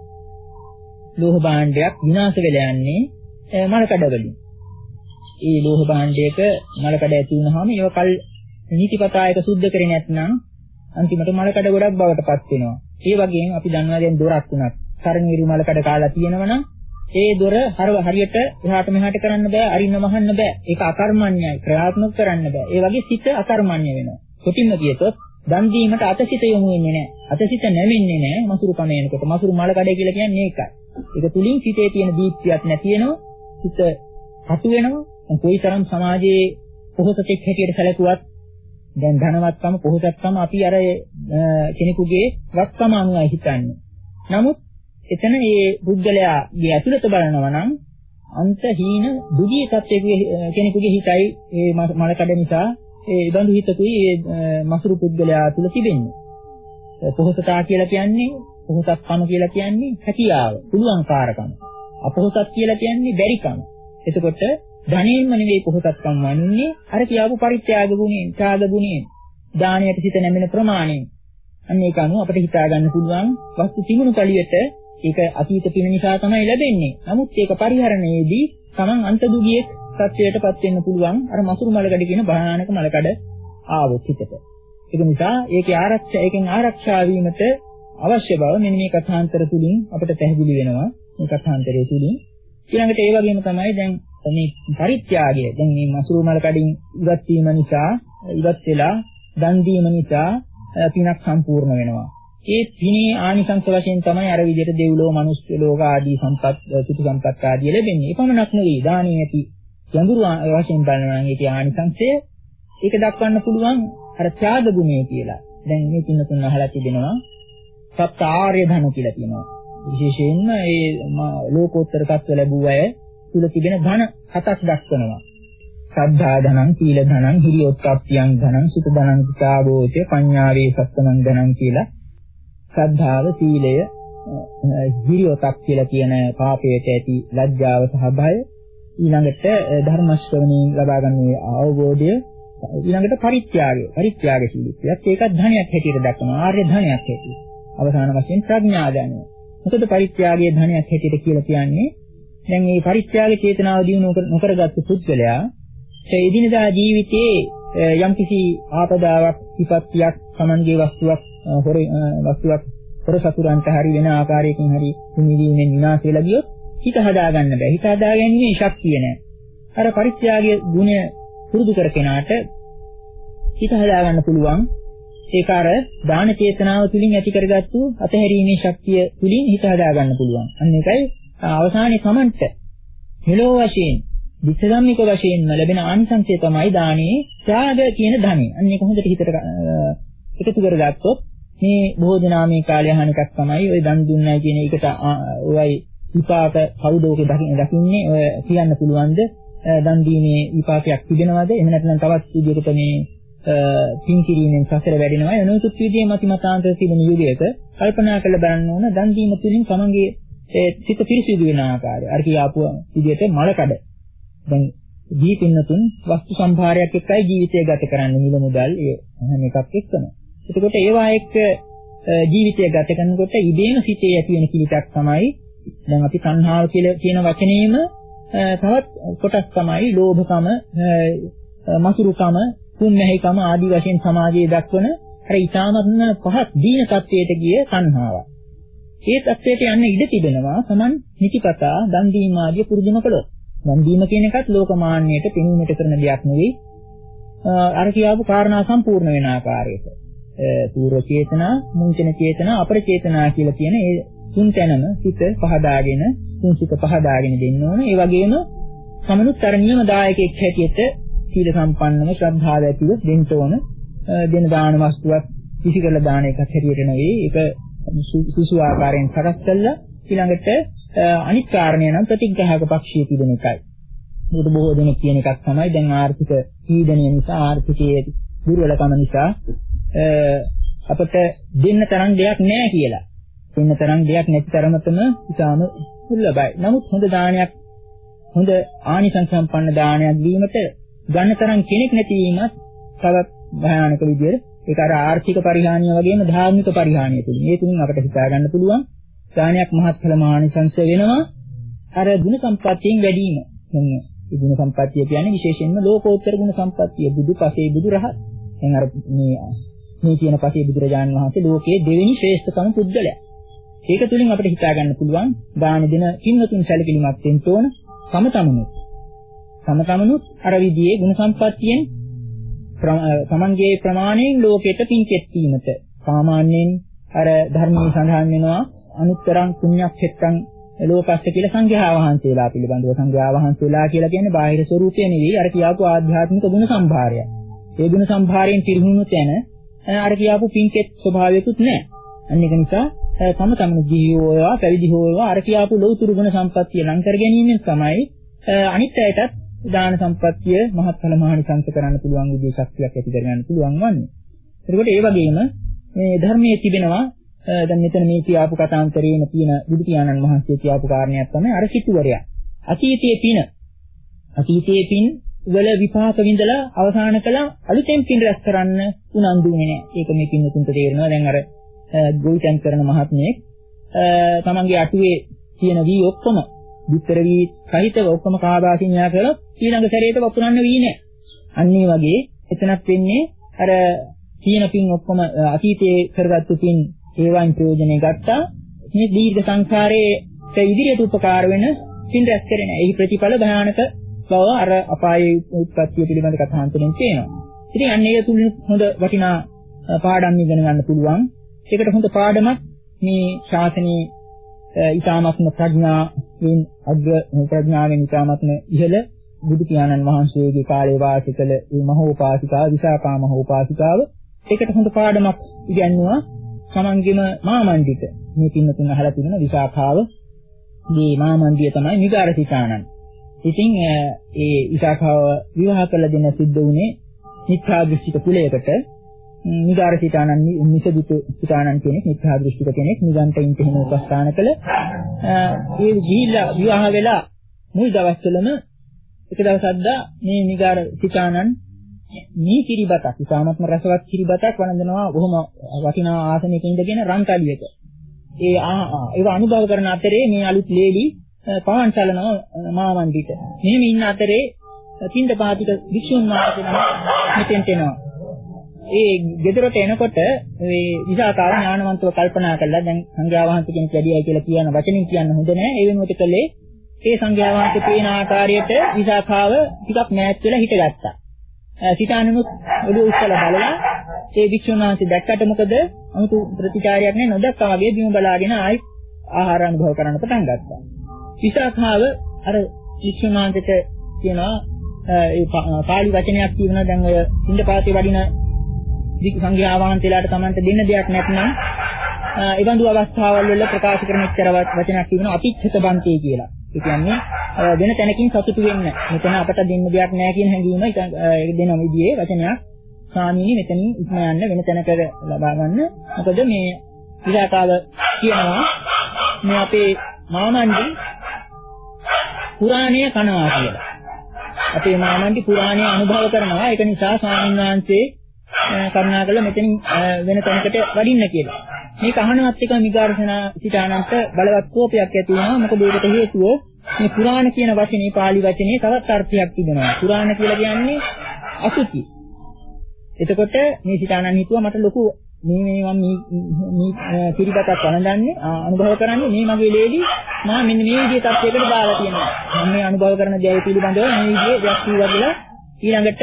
ලෝහ භාණ්ඩයක් විනාශ වෙලා යන්නේ මලකඩ වලින්. ඒ ලෝහ භාණ්ඩයක මලකඩ ඇති වුනහම ඒව කල් නීතිපතායක සුද්ධ කරේ නැත්නම් අන්තිමට මලකඩ ගොඩක් බවට පත් වෙනවා. ඒ වගේම අපි දන්නවා දැන් දොරක් උනත් සරණීරු මලකඩ කාලා තියෙනවනම් ඒ දොර හරියට එහාට මෙහාට කරන්න බෑ, අරින්න වහන්න බෑ. ඒක අකර්මණ්‍යයි, ක්‍රියාත්මක කරන්න බෑ. ඒ වගේ සිත අකර්මණ්‍ය වෙනවා. කොටින්ම කියතොත් දන් දීමට අතසිත යොමු වෙන්නේ නැහැ. අතසිත නැවෙන්නේ නැහැ මසුරු කමේනකොට. මසුරු මලකඩ කියලා කියන්නේ ඒකයි. ඒක තුලින් සිතේ තියෙන දීප්තියක් නැති වෙනවා. සිත හසු වෙනවා. කොයිතරම් සමාජයේ පොහොසතෙක් හැටියට සැලකුවත් දැන් ධනවත්කම පොහොසත්කම අපි අර කෙනෙකුගේ වත්කම අනුවයි හිතන්නේ. නමුත් එතන මේ බුද්ධලයාගේ ඇතුළත බලනවා නම් අන්තහීන දුගී තත්ත්වයේ කෙනෙකුගේ හිතයි මේ මලකඩ නිසා ඒ බඳු හිතකුයි මේ මසුරු පුද්ගලයා තුල තිබෙන්නේ. පොහොසතා කියලා කියන්නේ පොහොසත්කම කියලා කියන්නේ හැකියාව, පුළුවන්කාරකම. අපොහොසත් කියලා කියන්නේ බැරිකම. එතකොට ධනෙන්ම නෙවෙයි පොහොසත්කම් වන්නේ අර කියාපු පරිත්‍යාග ගුණයෙන්, ත්‍යාග ගුණයෙන්, දානයට සිත නැමෙන ප්‍රමාණයෙන්. අන්න ඒක අනුව අපිට හිතා ගන්න පුළුවන් වස්තු තිබුණු කලියට ඒක අතීත පින නිසා තමයි ලැබෙන්නේ. නමුත් ඒක පරිහරණයේදී Taman අන්තදුගියෙක් සත්‍යයටපත් වෙන්න පුළුවන් අර මසුරු මලකඩ කියන භයානක මලකඩ ආවොත් හිතට. ඒක නිසා ඒකේ ආරක්ෂා ඒකෙන් ආරක්ෂා වීමට අවශ්‍ය බව මෙන්න මේ කථාන්තර තුලින් අපිට පැහැදිලි වෙනවා. මේ කථාන්තරයේ තුලින්. ඊළඟට ඒ වගේම තමයි දැන් මේ පරිත්‍යාගය දැන් මේ මසුරු මල කඩින් ඉවත් වීම නිසා ඉවත් වෙලා දන් දීම නිසා පිනක් සම්පූර්ණ වෙනවා. ඒ පිනේ ආනිසංස වශයෙන් තමයි අර විදිහට දෙව්ලෝ මනුස්ස ලෝක ආදී සම්පත් සුතු සම්පත් ආදී ලැබෙන්නේ. ඒ පමණක් නෙවෙයි දානීය ඇති ගැඹුරු වශයෙන් බලනවා නම් ඒකේ ආනිසංසය ඒක දක්වන්න පුළුවන් අර ත්‍යාග ගුණය කියලා. දැන් මේ තුන තුන අහලා තිබෙනවා. සප්ත ආර්ය ධන කියලා කියනවා. විශේෂයෙන්ම ඒ ලෝකෝත්තර තත්ත්ව ලැබුව අය තුල තිබෙන ධන හතක් දක්වනවා. සද්ධා ධනං, සීල ධනං, හිරියොත්ප්පියං ධනං, සුත ධනං, ත්‍යාගෝච, පඤ්ඤාවේ සත්තමං ධනං කියලා. ශ්‍රද්ධාව, සීලය, හිරියොතක් කියලා කියන පාපයට ඇති ලැජ්ජාව සහ බය, ඊළඟට ධර්ම ශ්‍රවණයෙන් ලබා ගන්න අවබෝධය, ඊළඟට පරිත්‍යාගය, පරිත්‍යාගශීලීත්වයත් ඒකත් ධනයක් හැටියට දක්වනවා. ආර්ය ධනයක් හැටියට. අවසාන වශයෙන් ප්‍රඥා ධනය. මොකද පරිත්‍යාගයේ ධනයක් හැටියට කියලා කියන්නේ දැන් මේ පරිත්‍යාග චේතනාව දිනු නොකරගත්තු පුද්ගලයා ඒ එදිනදා ජීවිතයේ යම්කිසි ආපදාවක්, විපත්තියක්, Tamanගේ වස්තුවක්, හොර වස්තුවක් හොර සතුරන්ට හරි වෙන ආකාරයකින් හරි නිවිදීමෙන් විනාශ වෙලා ගියොත් හිත හදාගන්න බෑ. හිත හදාගැනීමේ ශක්තිය නැහැ. අර පරිත්‍යාගයේ ගුණය පුරුදු කර කෙනාට හිත හදාගන්න පුළුවන්. ඒක අර දාන චේතනාව තුලින් ඇති කරගත්තු අතහැරීමේ ශක්තිය තුලින් හිත හදාගන්න පුළුවන්. අන්න ඒකයි අවසානයේ Tamanට මෙලෝ වශයෙන් විචාරම්මික වශයෙන් ලැබෙන ආනිසංසය තමයි දානේ ත්‍යාග කියන ධනෙ. අන්න ඒක හොඳට හිතට එකතු කරගත්තොත් මේ බොහෝ දෙනා මේ කාලය අහන එකක් තමයි ඔය දන් දුන්නයි කියන එකට ඔයයි විපාක කවුද ඔකේ දකින්නේ ඔය කියන්න පුළුවන්ද දන් දීමේ විපාකයක් තිබෙනවද? එහෙම නැත්නම් තවත් විදිහකට මේ පින් කිරීමෙන් සසර වැඩෙනවා. එනොතුත් විදිහේ මතිමතාන්තර තිබෙන යුගයක කල්පනා කරලා බලන්න ඕන දන් දීම තුළින් තමන්ගේ සිත පිරිසිදු වෙන ආකාරය. අර කියාපු විදිහට මලකඩ. දැන් ජීවිතින්නතුන් වස්තු සම්භාරයක් එක්කයි ජීවිතය ගත කරන්නේ නිල මුදල් ඒ හැම එකක් එක්කම. එතකොට ඒවා එක්ක ජීවිතය ගත කරනකොට ඉබේම සිතේ ඇති වෙන කිලිටක් තමයි දැන් අපි තණ්හාව කියලා කියන වචනේම තවත් කොටස් තමයි ලෝභකම, මසුරුකම, කුණැහිකම ආදී වශයෙන් සමාජයේ දක්වන අර ඊටාමත්ම පහත් දීන තත්වයට ගිය තණ්හාවක්. ඒ තත්වයට යන්න ඉඩ තිබෙනවා Taman නිතිපතා දන් දීම ආදී පුරුදුම කළොත්. දන් දීම කියන එකත් ලෝකමාන්‍යයට පෙනීමට කරන දෙයක් නෙවෙයි. අර කියාපු කාරණා සම්පූර්ණ වෙන ආකාරයට. පූර්ව චේතනා, මුංචන චේතනා, අපර චේතනා කියලා කියන ඒ තුන් තැනම සිත පහදාගෙන, තුන් සිත පහදාගෙන දෙන්න ඕන. ඒ වගේම සමනුත් අර නියම දායකෙක් හැටියට සීල සම්පන්නව ශ්‍රද්ධාව ඇතිව දෙන්න ඕන. දෙන දාන වස්තුවක් කිසි කරලා දාන එකක් හැටියට නෙවෙයි. ඒක සුසු ආකාරයෙන් සකස් කළා. ඊළඟට අනිත් කාරණය නම් ප්‍රතිග්‍රහක පක්ෂයේ තිබෙන එකයි. මොකද බොහෝ දෙනෙක් කියන එකක් තමයි දැන් ආර්ථික පීඩනය නිසා, ආර්ථිකයේ දුර්වලකම නිසා අපට දෙන්න තරම් දෙයක් නැහැ කියලා. දෙන්න තරම් දෙයක් නැති තරමටම ඉතාම දුර්ලභයි. නමුත් හොඳ දානයක්, හොඳ ආනිසංස සම්පන්න දානයක් දීමට ගන්න තරම් කෙනෙක් නැතිවීමත් තවත් භයානක විදියට ඒක අර ආර්ථික පරිහානිය වගේම ධාර්මික පරිහානිය තුලින් මේ තුنين අපිට හිතා ගන්න පුළුවන්. දානයක් මහත්ඵල මානිසංස වෙනවා අර ගුණ සම්පත්තියෙන් වැඩි වීම. මේ ගුණ සම්පත්තිය කියන්නේ විශේෂයෙන්ම ලෝකෝත්තර ගුණ සම්පත්තිය. බුදු පසේ බුදු රහත්. දැන් අර මේ මේ කියන පසේ බුදුරජාණන් වහන්සේ ලෝකයේ දෙවෙනි ශ්‍රේෂ්ඨතම පුද්ගලයා. ඒක තුලින් අපිට හිතා ගන්න පුළුවන් දාන දෙන කින්නතුන් සැලකිලිමත් වෙන්න ඕන. සමතමනුත්. සමතමනුත් අර විදිහේ ගුණ සම්පත්තියෙන් තමන්ගේ ප්‍රමාණයෙන් ලෝකයට පින්කෙත් වීමට සාමාන්‍යයෙන් අර ධර්මයේ සඳහන් වෙනවා අනුත්තරං පුඤ්ඤක්ඛෙත්තං ලෝකස්ස කියලා සංඝයා වහන්සේලා පිළිබඳව. සංඝයා වහන්සේලා කියලා කියන්නේ බාහිර ස්වરૂපය නෙවෙයි අර කියාපු ආධ්‍යාත්මික ගුණ සම්භාරය. ඒ ගුණ සම්භාරයෙන් පිරිහුණු තැන අර කියාපු පින්කෙත් ස්වභාවයකුත් නැහැ. අන්න ඒක නිසා තම තමන ජීවෝවා පැවිදි හෝවා අර කියාපු ලෞතුරු ගුණ සම්පත්තිය ලං කර ගැනීමෙන් තමයි අනිත් අයටත් දාන සම්පත්තිය මහත්ඵල මහානිසංස කරන්න පුළුවන් විදිහේ ශක්තියක් ඇති කරගන්න පුළුවන් වන්නේ. එතකොට ඒ වගේම මේ ධර්මයේ තිබෙනවා දැන් මෙතන මේ කියාපු කතාන්තරයේම තියෙන බුදු පියාණන් වහන්සේ කියාපු කාරණයක් තමයි අර සිටුවරයා. අතීතයේ පින අතීතයේ පින් වල විපාක විඳලා අවසාන කළා අලුතෙන් පින් රැස් කරන්න උනන්දු වෙන්නේ නැහැ. ඒක මේ පින්නතුන්ට තේරෙනවා. දැන් අර ගොවිතැන් කරන මහත්මයෙක් තමන්ගේ අටුවේ තියෙන වී ඔක්කොම විතර වී සහිතව ඔක්කොම කාබාසින් යා කරලා ඊළඟ සැරේට වපුරන්න වී නැහැ. අන්න ඒ වගේ එතනක් වෙන්නේ අර තියෙන පින් ඔක්කොම අතීතයේ කරගත්තු පින් ඒවායින් ප්‍රයෝජනෙ ගත්තා. මේ දීර්ඝ සංසාරයේ ඒ ඉදිරියට උපකාර වෙන පින් රැස් කරන. ඒ ප්‍රතිඵල භයානක බව අර අපායේ උත්පත්තිය පිළිබඳ කථාන්තරෙන් තියෙනවා. ඉතින් අන්න ඒක තුලින් හොඳ වටිනා පාඩම් ඉගෙන ගන්න පුළුවන්. ඒකට හොඳ පාඩමක් මේ ශාසනයේ ඊ타මත්ම ප්‍රඥාවෙන් අග්‍ර ප්‍රඥාවෙන් ඊ타මත්ම ඉහළ බුදු පියාණන් වහන්සේගේ කාලේ වාසය කළ මේ මහෝපාසිකාව විසාකා මහෝපාසිකාව ඒකට හොඳ පාඩමක් ඉගෙනුවා. සමන්ගෙම මාමණ්ඩිත මේ පින්නතුන් අහලා තිබෙන විසාකාව මේ මාමණ්ඩිය තමයි මිගාරසිතානන්. ඉතින් ඒ විසාකාව විවාහ කළ දෙන සිද්ධ වුණේ මිත්‍යා දෘෂ්ටික කුලයකට. මිගාරසිතානන් නිසදිතු සිතානන් කෙනෙක් මිත්‍යා දෘෂ්ටික කෙනෙක් නිගන්ඨයින්ට හිම උපස්ථාන කළ ඒ ගිහිල්ලා විවාහ වෙලා මුල් දවස්වලම එක දවසක් මේ මිගාරසිතානන් මේ කිරිබතක් ඉතාමත්ම රසවත් කිරිබතක් වළඳනවා බොහොම වටිනා ආසනයක ඉඳගෙන රන්තලියක. ඒ ඒක අනුභව කරන අතරේ මේ අලුත් ලේලි පවන් චලනවා මාමණ්ඩිත. මෙහෙම ඉන්න අතරේ තින්දපාතික වික්ෂුන් වහන්සේලා මෙතෙන්ට එනවා. ඒ ගෙදරට එනකොට මේ විසාකාව ඥානවන්තව කල්පනා කළා දැන් සංඝයා වහන්සේ කෙනෙක් වැඩියයි කියලා කියන වචනින් කියන්න හොඳ නෑ. ඒ වෙනුවට කළේ ඒ සංඝයා වහන්සේ පේන ආකාරයට විසාකාව ටිකක් මෑත් වෙලා හිටගත්තා. සිතානුත් ඔළුව උස්සලා බලලා ඒ වික්ෂුන් වහන්සේ දැක්කට මොකද අමුතු ප්‍රතිචාරයක් නෑ නොදක්කා වගේ බිම බලාගෙන ආයි ආහාර අනුභව කරන්න පටන් ගත්තා. විසාකාව අර වික්ෂුන් වහන්සේට කියනවා ඒ පාලි වචනයක් කියනවා දැන් ඔය පින්ඩපාතේ වඩින සංඝයා වහන්සේලාට Tamante දෙන්න දෙයක් නැත්නම් ඒ බඳු අවස්ථාවල් වල ප්‍රකාශ කරන එක්තර වචනයක් කියනවා අපිච්ඡත බන්තේ කියලා. ඒ කියන්නේ වෙන තැනකින් සතුටු වෙන්න. මෙතන අපට දෙන්න දෙයක් නැහැ කියන හැඟීම ඒක දෙන විදිහේ වචනයක්. ස්වාමීනි මෙතනින් ඉක්ම යන්න වෙන තැනකට ලබා ගන්න. මොකද මේ විසාකාව කියනවා මේ අපේ මාමණ්ඩි පුරාණීය කනවා කියලා. අපේ මාමණ්ඩි පුරාණීය අනුභව කරනවා. ඒක නිසා ස්වාමීන් වහන්සේ කරුණාකරලා මෙතනින් වෙන තැනකට වඩින්න කියලා. මේක අහනවත් එක මිගාරසනා සිතානන්ට බලවත් කෝපයක් ඇති වෙනවා. මොකද ඒකට හේතුව මේ පුරාණ කියන වචනේ පාලි වචනේ තවත් අර්ථයක් තිබෙනවා. පුරාණ කියලා කියන්නේ අසුචි. එතකොට මේ සිතානන් හිතුවා මට ලොකු මේ මේ මම මේ පිළිබතක් වළඳන්නේ අනුභව කරන්නේ මේ මගේ ලේලි මම මෙන්න මේ විදිහේ තත්යකට දාලා තියෙනවා. මම මේ අනුභව කරන දේ පිළිබඳව මේ විදිහේ දෙයක් කිව්වා කියලා ඊළඟට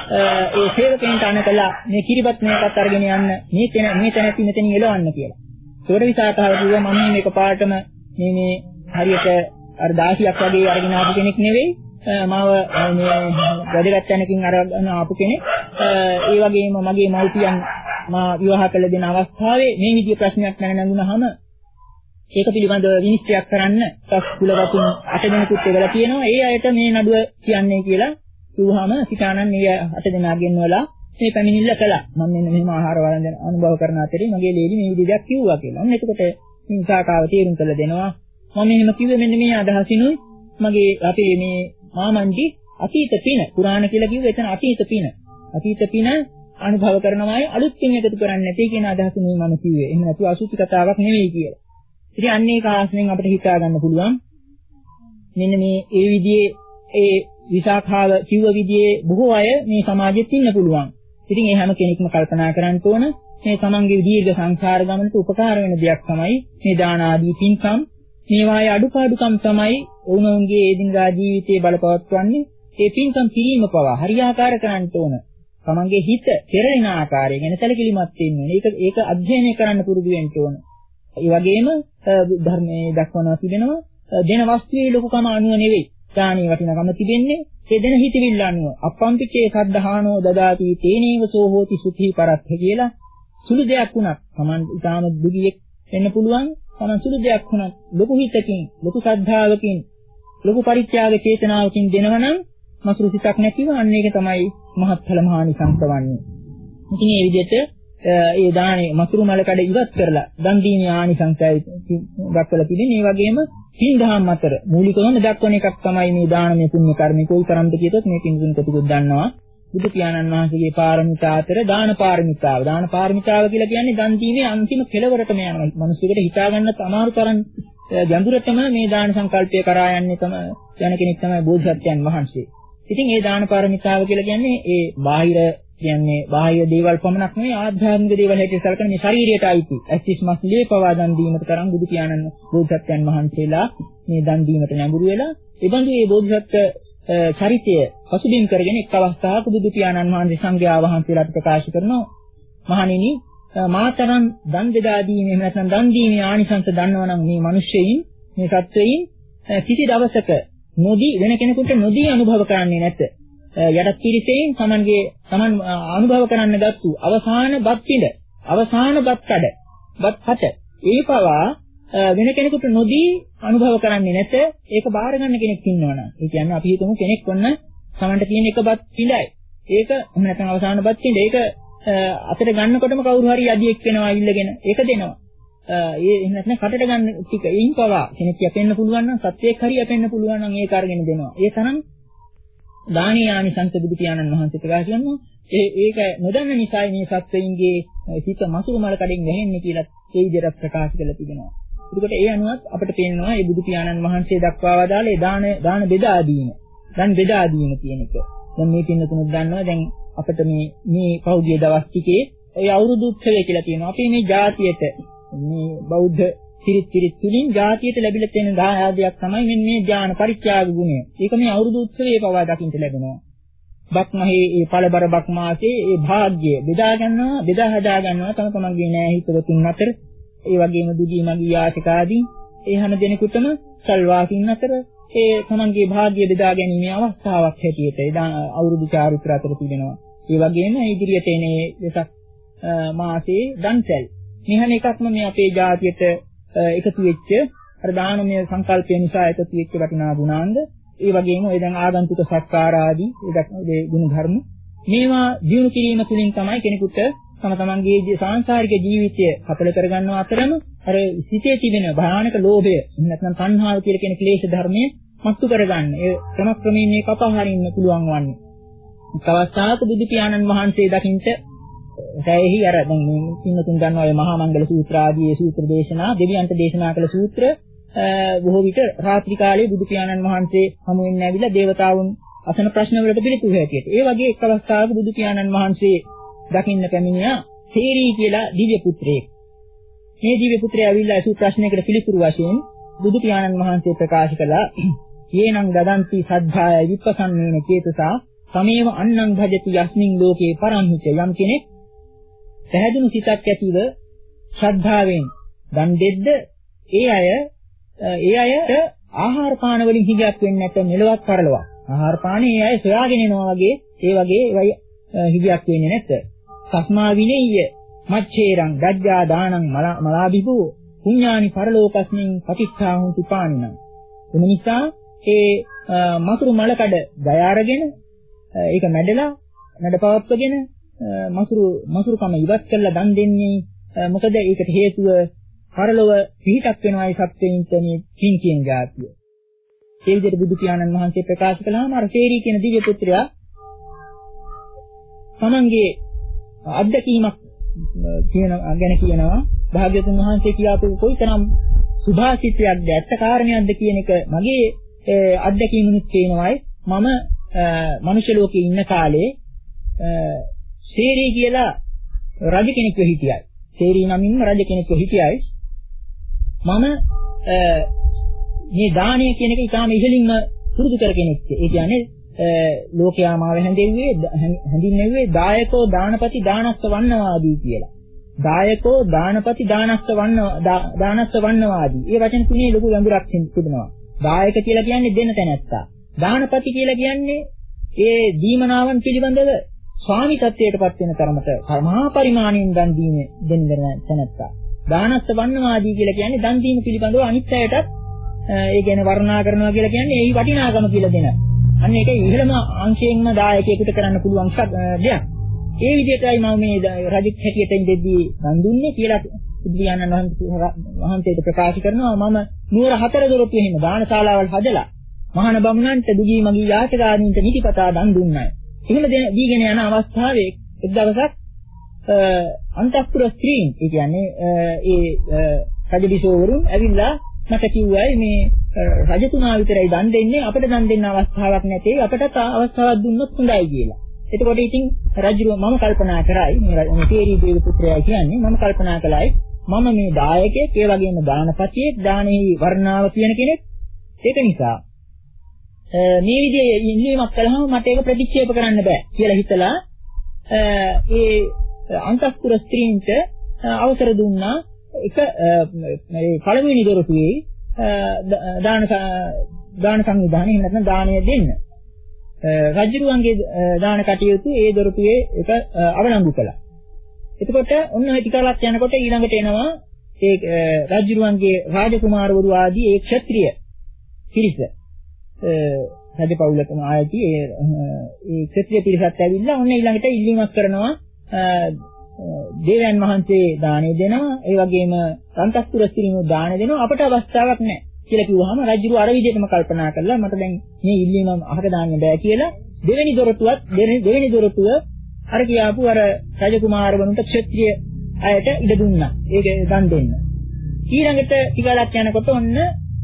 ඒ සේවකයන්ට අනකලා මේ කිරිබත් මේකත් අරගෙන යන්න මේ තැන මේ තැනදී මෙතනින් එලවන්න කියලා. ඒකට විසාකාව කිව්වා මම මේක පාටම මේ මේ හරියට අර දාසියක් වගේ අරගෙන ආපු කෙනෙක් නෙවෙයි. මාව මේ වැඩගත් තැනකින් අරගෙන ආපු කෙනෙක්. ඒ වගේම මගේ මව්පියන් මා විවාහ කළ දෙන අවස්ථාවේ මේ විදිහේ ප්‍රශ්නයක් නැගුණාම ඒක පිළිබඳව විනිශ්චයක් කරන්න තස් කුලවතුන් අට දෙනෙකුත් එවලා තියෙනවා. ඒ අයට මේ නඩුව කියන්නේ කියලා කිව්වහම සිතානන් මේ අට දෙනා ගෙන්වලා මේ පැමිණිල්ල කළා. මම මෙන්න මෙහෙම ආහාර වළඳන අනුභව කරන අතරේ මගේ ලේලි මේ විදිහක් කිව්වා කියලා. අන්න එතකොට මේ විසාකාව තීරුම් කළ දෙනවා. මම මෙහෙම කිව්වේ මෙන්න මේ අදහසිනුයි මගේ අපේ මේ මාමණ්ඩි අතීත පින පුරාණ කියලා කිව්වේ එතන අතීත පින. අතීත පින අනුභව කරනවායි අලුත් පින් එකතු කරන්නේ නැtei කියන අදහසිනුයි මම කිව්වේ. එහෙම නැතුව අසුචි කතාවක් නෙවෙයි කියලා. ඉතින් අන්න ඒක ආස්නෙන් අපිට හිතා ගන්න පුළුවන්. මෙන්න මේ ඒ විදිහේ ඒ විසාකාව කිව්ව විදිහේ බොහෝ අය මේ සමාජෙත් ඉන්න පුළුවන්. ඉතින් ඒ හැම කෙනෙක්ම කල්පනා කරන්න ඕන මේ තමන්ගේ දීර්ඝ සංසාර ගමනට උපකාර වෙන දෙයක් තමයි මේ දාන ආදී පින්කම්. මේවායේ අඩුපාඩුකම් තමයි වුණුන්ගේ එදිනදා ජීවිතයේ බලපවත්වන්නේ. ඒ පින්කම් කිරීම පවා හරියාකාර කරන්න ඕන. තමන්ගේ හිත පෙරෙන ආකාරය ගැන සැලකිලිමත් වෙන්න ඕන. ඒක ඒක අධ්‍යයනය කරන්න පුරුදු වෙන්න ඕන. ඒ වගේම ධර්මයේ දක්වනවා තිබෙනවා දෙන වස්තුවේ ලොකුකම අනුව නෙවෙයි. දානීය වටිනකම තිබෙන්නේ ඒ දෙන හිතවිල්ල අනුව. අප්පම්පිච්චේ සද්ධානෝ දදාති තේනේව සෝ හෝති සුඛී පරත්ථ කියලා සුළු දෙයක් වුණත් Taman ඊටාම දුගියෙක් වෙන්න පුළුවන්. Taman සුළු දෙයක් වුණත් ලොකු හිතකින්, ලොකු ශ්‍රද්ධාවකින්, ලොකු පරිත්‍යාග චේතනාවකින් දෙනවනම් මසුරු සිතක් නැතිව අන්න ඒක තමයි මහත්ඵල මහානිසංස වන්නේ. ඉතින් මේ විදිහට ඒ දානේ මසුරු මල කඩ ඉවත් කරලා දන් දීමේ ආනිසංසය දක්වලා තිබෙනවා. ඒ වගේම පින්දහම් අතර මූලිකවම දක්වන එකක් තමයි මේ දානමය පුණ්‍ය කර්මය. කොයි තරම්ද කියතොත් මේ පින්දුන් කටුකුත් දන්නවා. බුදු පියාණන් වහන්සේගේ පාරමිතා අතර දාන පාරමිතාව. දාන පාරමිතාව කියලා කියන්නේ දන් දීමේ අන්තිම කෙලවරටම යනවා. මිනිස්සුන්ට හිතා ගන්නත් අමාරු තරම් ගැඹුරටම මේ දාන සංකල්පය කරා යන්නේ තමයි යන කෙනෙක් තමයි බෝධිසත්වයන් වහන්සේ. ඉතින් මේ දාන පාරමිතාව කියලා කියන්නේ ඒ බාහිර කියන්නේ බාහ්‍ය දේවල් පමණක් නෙවෙයි ආධ්‍යාත්මික දේවල් හැටියට සැලකෙන මේ ශරීරයට අයිති ඇස්තිස් මස්ලියේ පවා දන් දීමට තරම් බුදු පියාණන් බෝධිසත්වයන් වහන්සේලා මේ දන් දීමට නැඹුරු වෙලා එබඳු මේ බෝධිසත්ව චරිතය පසුබිම් කරගෙන එක් අවස්ථාවක බුදු පියාණන් වහන්සේ සංඝයා වහන්සේලාට ප්‍රකාශ කරනවා මහණෙනි මාතරන් දන් බෙදා දීමේ එහෙම නැත්නම් දන් දීමේ ආනිසංස දන්නවනම් මේ මිනිස්සෙයින් මේ සත්වයින් කිසි දවසක නොදී වෙන කෙනෙකුට නොදී අනුභව කරන්නේ නැත. යටත් පිරිසෙන් තමන්ගේ තමන් අනුභව කරන්න ගත්තු අවසාන බත් පිඬ අවසාන බත් කඩ බත් හත ඒ පවා වෙන කෙනෙකුට නොදී අනුභව කරන්නේ නැත. ඒක බාර ගන්න කෙනෙක් ඉන්නවනම් ඒ කියන්නේ අපි හිතමු කෙනෙක් ඔන්න තමන්ට තියෙන එක බත් පිඬයි. ඒක එහෙම නැත්නම් අවසාන බත් පිඬ ඒක අතට ගන්නකොටම කවුරු හරි යදියෙක් වෙනවා ඉල්ලගෙන ඒක දෙනවා. ඒ එහෙම නැත්නම් කටට ගන්න ටික එයින් පවා කෙනෙක් යපෙන්න පුළුවන් නම් සත්‍යයක් හරි යපෙන්න පුළුවන් නම් ඒක අරගෙන දෙනවා. ඒ තරම් දානීය ආනිසංස බුදු පියාණන් වහන්සේ ප්‍රකාශ කරනවා. ඒ ඒක නොදන්න නිසා මේ සත්‍යයන්ගේ සිත මසුරු මල කඩෙන් වැහෙන්නේ කියලා ඒ විදිහට ප්‍රකාශ කරලා තිබෙනවා. එතකොට ඒ අනුවත් අපිට පේනවා මේ බුදු පියාණන් වහන්සේ දක්වා වදාළේ දාන දාන බෙදා දීම. දැන් බෙදා දීම කියන එක. දැන් මේ පින්නතුණුත් දන්නවා දැන් අපිට මේ මේ පෞද්ගලික දවස් ටිකේ ඒ අවුරුදු උත්සවය කියලා තියෙනවා. අපි මේ ජාතියට මේ බෞද්ධ සිරිත් සිරිත් තුලින් ජාතියට ලැබිලා තියෙන දායාදයක් තමයි මෙන්න මේ ඥාන පරිත්‍යාග ගුණය. ඒක මේ අවුරුදු උත්සවයේ පවා දකින්න ලැබෙනවා. බක්මහේ ඒ පළබර බක් මාසේ ඒ භාග්‍ය බෙදා ගන්නවා, බෙදා හදා ගන්නවා තම තමන්ගේ නෑ හිතවතුන් අතර. ඒ වගේම දුගී මගී යාචකාදී ඒ හැම දෙනෙකුටම සල්වාකින් අතර ඒ තමන්ගේ භාග්‍ය බෙදා ගැනීමේ අවස්ථාවක් හැටියට ඒ අවුරුදු චාරිත්‍ර අතර තිබෙනවා. ඒ වගේම ඉදිරියට එන වෙසක් මාසේ දන්සැල් නිහන එකක්ම මේ අපේ ජාතියට එකතු වෙච්ච අර දානමය සංකල්පය නිසා එකතු වෙච්ච වටිනා ගුණාංග. ඒ වගේම ඔය දැන් ආගන්තුක සත්කාර ආදී ඒ ගුණ ධර්ම මේවා දිනු කිරීම තුළින් තමයි කෙනෙකුට තම තමන්ගේ සාංශාරික ජීවිතය සඵල කරගන්නව අතරම අර සිතේ තිබෙන භයානක ලෝභය නැත්නම් තණ්හාව කියලා කියන ක්ලේශ ධර්මයේ මත්තු කරගන්න. ඒ ක්‍රමක්‍රමයෙන් මේක අපහරින්න පුළුවන් වන්නේ. තවස්තාවක බුදු පියාණන් වහන්සේ දකින්ට සෑහි අර දැන් මේ පින්නතුන් ගන්නවා ඔය මහා මංගල සූත්‍ර ආදී සූත්‍ර දේශනා දෙවියන්ට දේශනා කළ සූත්‍ර බොහෝ විට රාත්‍රී කාලයේ බුදු පියාණන් වහන්සේ හමු වෙන්න ඇවිල්ලා දේවතාවුන් අසන ප්‍රශ්න වලට පිළිතුරු හැටියට. ඒ වගේ එක් අවස්ථාවක බුදු පියාණන් වහන්සේ දකින්න පැමිණියා සේරී කියලා දිව්‍ය පුත්‍රයෙක්. මේ දිව්‍ය පුත්‍රයා ඇවිල්ලා අසු ප්‍රශ්නයකට පිළිතුරු වශයෙන් බුදු පියාණන් වහන්සේ ප්‍රකාශ කළා යේනං දදන්ති සද්ධාය විපස්සන්නේන චේතසා සමේව අන්නං භජති යස්මින් ලෝකේ පරම්හිත යම් කෙනෙක් පැහැදුණු සිතක් ඇතිව ශ්‍රද්ධාවෙන් දන් දෙද්ද ඒ අය ඒ අයට ආහාර පාන වලින් හිගයක් වෙන්නේ නැත්නම් මෙලොවත් පරලොවක් ආහාර පාන ඒ අය සොයාගෙන එනවා වගේ ඒ වගේ ඒවයි හිගයක් වෙන්නේ නැත. සස්මා විනේය මච්ඡේරං ගජ්ජා දානං මලාභිභු පුඤ්ඤානි පරලෝකස්මින් පටිච්චාහුති පානිනං. එම නිසා ඒ මසුරු මලකඩ ගයාරගෙන ඒක මැඩලා මැඩපවත්වගෙන මසුරු මසුරුකම ඉවත් කරලා දන් දෙන්නේ මොකද ඒකට හේතුව පරලොව පිහිටක් වෙනවායි සත්‍යයෙන්ට මේ කින් කියන જાතිය. ඒ විදිහට බුදු පියාණන් වහන්සේ ප්‍රකාශ කළාම අර සේරී කියන දිව්‍ය පුත්‍රයා තමන්ගේ අත්දැකීමක් කියන ගැන කියනවා භාග්‍යවතුන් වහන්සේ කියාපු කොයිතරම් සුභාසිතයක්ද ඇත්ත කාරණයක්ද කියන එක මගේ අත්දැකීමුත් කියනවායි මම මනුෂ්‍ය ලෝකේ ඉන්න කාලේ සේරී කියලා රජ කෙනෙක්ව හිටියයි. සේරී නමින්ම රජ කෙනෙක්ව හිටියයි. මම මේ දානය කියන එක ඉතාම ඉහළින්ම පුරුදු කර කෙනෙක්. ඒ කියන්නේ ලෝකයා මාව හැඳෙන්නේ හැඳින්වෙන්නේ දායකෝ දානපති දානස්ස වන්නවාදී කියලා. දායකෝ දානපති දානස්ස වන්න දානස්ස වන්නවාදී. මේ වචන තුනේ ලොකු ගැඹුරක් තිබෙනවා. දායක කියලා කියන්නේ දෙන තැනැත්තා. දානපති කියලා කියන්නේ ඒ දීමනාවන් පිළිබඳව ස්වාමි තත්ත්වයටපත් වෙන තරමට මහා පරිමාණයෙන් දන් දීමේ දෙන්න තැනැත්තා. දානස්ස වන්නවාදී කියලා කියන්නේ දන් දීම පිළිබඳව අනිත් අයටත් ඒ කියන්නේ වර්ණනා කරනවා කියලා කියන්නේ ඒ වටිනාකම කියලා දෙන. අන්න ඒක ඉහළම අංශයෙන්ම දායකයෙකුට කරන්න පුළුවන් දෙයක්. ඒ විදිහටයි මම මේ රජෙක් හැටියට දෙද්දී දන් දුන්නේ කියලා බුදුන් වහන්සේට ප්‍රකාශ කරනවා. මම නුවර හතර දොරටු එහෙම දානශාලාවල් හදලා මහාන බමුණන්ට දුගී මගී යාචකාදීන්ට නිතිපතා දන් දුන්නාය. එහෙම දීගෙන යන අවස්ථාවේ එක් දවසක් අන්තఃපුර ස්ත්‍රීන් ඒ කියන්නේ ඒ රජබිසෝවරුන් ඇවිල්ලා මට කිව්වයි මේ රජතුමා විතරයි දන් දෙන්නේ අපිට දන් දෙන්න අවස්ථාවක් නැtei අපටත් අවස්ථාවක් දුන්නොත් හොඳයි කියලා. එතකොට ඉතින් රජුව මම කල්පනා කරයි මේ තේරී දේව පුත්‍රයා කියන්නේ මම කල්පනා කළයි මම මේ දායකයෙක් ඒ වගේම දානපතියෙක් දානෙහි වර්ණාව කියන කෙනෙක් ඒක නිසා මේ විදිහේ ඉල්ලීමක් කළාම මට ඒක ප්‍රතික්ෂේප කරන්න බෑ කියලා හිතලා ඒ අන්තස්පුර ස්ත්‍රීන්ට අවසර දුන්නා එක මේ පළවෙනි දොරටුවේ දාන දාන සංවිධානය එහෙම නැත්නම් දානය දෙන්න. රජුරුවන්ගේ දාන කටයුතු ඒ දොරටුවේ එක අවලංගු කළා. එතකොට ඔන්න ටික කාලයක් යනකොට ඊළඟට එනවා ඒ රජුරුවන්ගේ රාජකුමාරවරු ආදී ඒ ක්ෂත්‍රීය පිරිස. රජපෞලකම ආයති ඒ ඒ ක්ෂත්‍රීය පිරිසත් ඇවිල්ලා ඔන්න ඊළඟට ඉල්ලීමක් කරනවා දේවයන් වහන්සේ දානෙ දෙනවා ඒ වගේම අන්තස්පුර ස්ත්‍රීනෝ දානෙ දෙනවා අපට අවස්ථාවක් නැහැ කියලා කිව්වහම රජුරු අර විදිහටම කල්පනා කළා මට දැන් මේ ඉල්ලීම අහක දාන්න බෑ කියලා දෙවෙනි දොරටුවත් දෙවෙනි දොරටුව අර කියාපු අර රජකුමාරවරුන්ට ක්ෂත්‍රීය අයට ඉඩ දුන්නා ඒක දන් දෙන්න ඊළඟට ටිකලක් යනකොට ඔන්න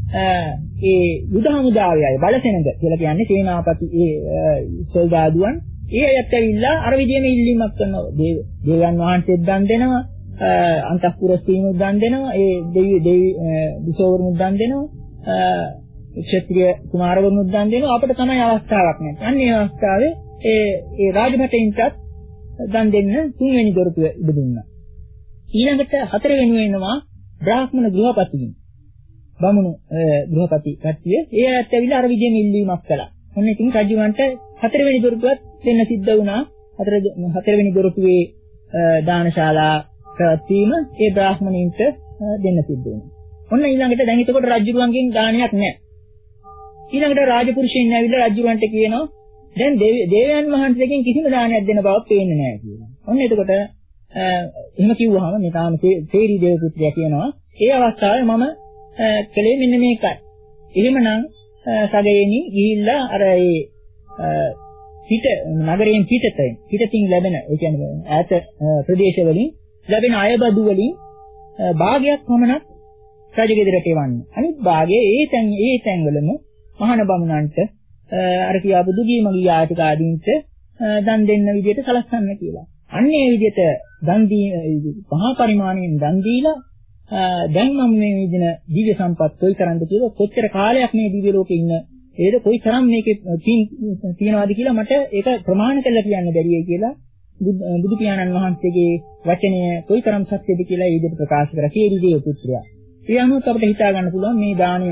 ඒ යුද හමුදාවේ බලසෙනඟ කියලා කියන්නේ සේනාපති ඒ සොල්දාදුවන් ඒ අයත් ඇවිල්ලා අර විදිහේම ඉල්ලීමක් කරනවා දේවයන් වහන්සේත් දන් දෙනවා අන්තఃපුර ස්ත්‍රීනුත් දන් දෙනවා ඒ දෙවි දෙවි විසෝවරුනුත් දන් දෙනවා ක්ෂත්‍රීය කුමාරවරුනුත් දන් දෙනවා අපිට තමයි අවස්ථාවක් නැහැ. අන්න ඒ අවස්ථාවේ ඒ ඒ රාජභටයින්ටත් දන් දෙන්න තුන්වෙනි දොරටුව ඉඩ දුන්නා. ඊළඟට හතරවෙනි වෙනවා බ්‍රාහ්මණ ගෘහපතින්. බමුණු ගෘහපති කට්ටිය ඒ අයත් ඇවිල්ලා අර විදිහේම ඉල්ලීමක් කළා. ඔන්න ඉතින් රජුවන්ට හතරවෙනි දොරටුවත් දෙන්න සිද්ධ වුණා. හතර හතරවෙනි දොරටුවේ දානශාලා පැවැත්වීම ඒ බ්‍රාහ්මණයින්ට දෙන්න සිද්ධ වුණා. ඔන්න ඊළඟට දැන් එතකොට රජුරුවන්ගෙන් දානයක් නැහැ. ඊළඟට රාජපුරුෂයන් ඇවිල්ලා රජුරුවන්ට කියනවා දැන් දේවයන් වහන්සේගෙන් කිසිම දානයක් දෙන්න බවක් පේන්නේ නැහැ කියලා. ඔන්න එතකොට එහෙම කිව්වහම මේ තාම තේරී දේව පුත්‍රයා කියනවා ඒ අවස්ථාවේ මම කලේ මෙන්න මේකයි. එහෙමනම් සගයේනි ගිහිල්ලා අර ඒ පිට නගරයෙන් පිටතින් පිටතින් ලැබෙන ඒ කියන්නේ ඈත ප්‍රදේශ වලින් ලැබෙන අයබදු වලින් භාගයක් පමණක් රජගෙදරට එවන්න. අනිත් භාගය ඒ තැන් ඒ තැන්වලම මහාන බමුණන්ට අර කියාපු දුගී මගී ආයතක ආදීන්ට දන් දෙන්න විදිහට සලස්වන්න කියලා. අන්න ඒ විදිහට දන් දී මහා පරිමාණයෙන් දන් දීලා දැන් මම මේ විදින දිව්‍ය සම්පත් කොයි තරම්ද කියලා කොච්චර කාලයක් මේ දිව්‍ය ලෝකේ ඉන්න ඒද කොයි තරම් මේකේ තියනවාද කියලා මට ඒක ප්‍රමාණ කරලා කියන්න බැරියයි කියලා බුදු පියාණන් වහන්සේගේ වචනය කොයි තරම් සත්‍යද කියලා ඒ විදිහට ප්‍රකාශ කරා කේරිදේව පුත්‍රයා. ඒ අනුව අපිට හිතා ගන්න පුළුවන් මේ දානය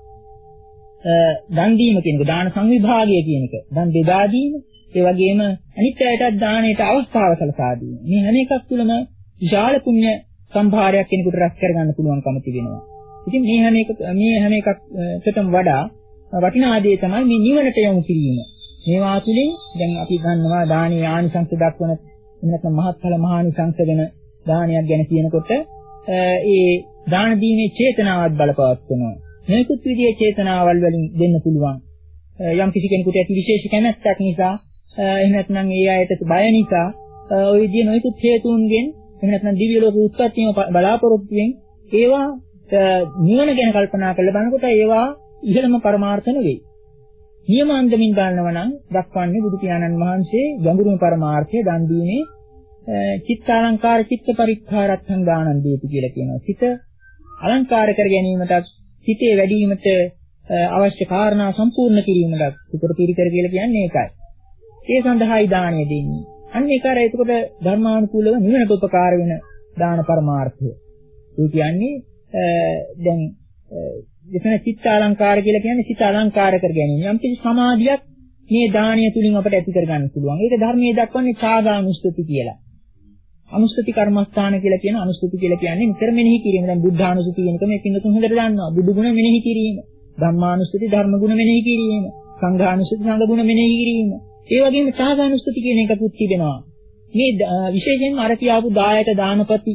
දන් දීම කියන එක දාන සංවිභාගය කියන එක දන් බෙදා දීම ඒ වගේම අනිත් අයටත් දාණයට අවස්ථාව සලසා දීම. මේ හැම එකක් තුළම විශාල පුණ්‍ය සම්භාරයක් කෙනෙකුට රැස් කරගන්න පුළුවන්කම තිබෙනවා. ඉතින් මේ හැම එක මේ හැම එකකටම වඩා වටිනා දේ තමයි මේ නිවනට යොමු කිරීම. මේවා තුළින් දැන් අපි දන්නවා දානීය ආනිසංස දක්වන එන්නතම මහත්ඵල මහානිසංස වෙන දානයක් ගැන කියනකොට ඒ දාන දීමේ චේතනාවත් බලපවත්වනවා. මේකුත් විදිහේ චේතනාවල් වලින් දෙන්න පුළුවන්. යම් කිසි කෙනෙකුට ඇති විශේෂ කැමැත්තක් නිසා එහෙම නැත්නම් ඒ අයට බය නිසා ওই විදිහේ නොයෙකුත් හේතුන්ගෙන් එහෙම නැත්නම් දිව්‍ය ලෝක උත්පත්තියම බලාපොරොත්තුෙන් ඒවා නිවන ගැන කල්පනා කරලා බලනකොට ඒවා ඉහළම පරමාර්ථ නෙවෙයි. නියමාන්දමින් බලනවා නම් දක්වන්නේ බුදු පියාණන් වහන්සේ ගැඹුරුම පරමාර්ථය දන් දීමේ චිත්තාලංකාර චිත්ත පරික්ඛාරත්තං දානං දීති කියලා කියනවා. සිත අලංකාර කර ගැනීමටත් සිතේ වැඩිවීමට අවශ්‍ය කාරණා සම්පූර්ණ කිරීමටත් උපර පිරිකර කියලා කියන්නේ ඒකයි. ඒ සඳහායි දාණය දෙන්නේ. අන්න ඒක අර එතකොට ධර්මානුකූලව නිවනට උපකාර වෙන දාන පරමාර්ථය. ඒ කියන්නේ දැන් එතන චිත්ත අලංකාර කියලා කියන්නේ සිත අලංකාර කර ගැනීම. යම් කිසි සමාධියක් මේ දානීය තුලින් අපට ඇති කර ගන්න පුළුවන්. ඒක ධර්මයේ දක්වන්නේ ඡාගානුස්සති කියලා. අනුස්සති කර්මස්ථාන කියලා කියන අනුස්සති කියලා කියන්නේ නිතර මෙනෙහි කිරීම. දැන් බුද්ධානුස්සති කියන එක මේ පින්නතුන් හොඳට දන්නවා. බුදු ගුණ මෙනෙහි කිරීම. ධම්මානුස්සති ධර්ම ගුණ මෙනෙහි කිරීම. සංඝානුස්සති සංඝ ගුණ මෙනෙහි කිරීම. ඒ වගේම ඡාගානුස්සති කියන එකකුත් තිබෙනවා. මේ විශේෂයෙන්ම අර කියාපු දායක දානපති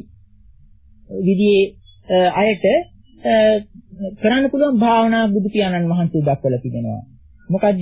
විදිහේ අයට කරන්න පුළුවන් භාවනා බුදු පියාණන් වහන්සේ දක්වලා තිබෙනවා. මොකද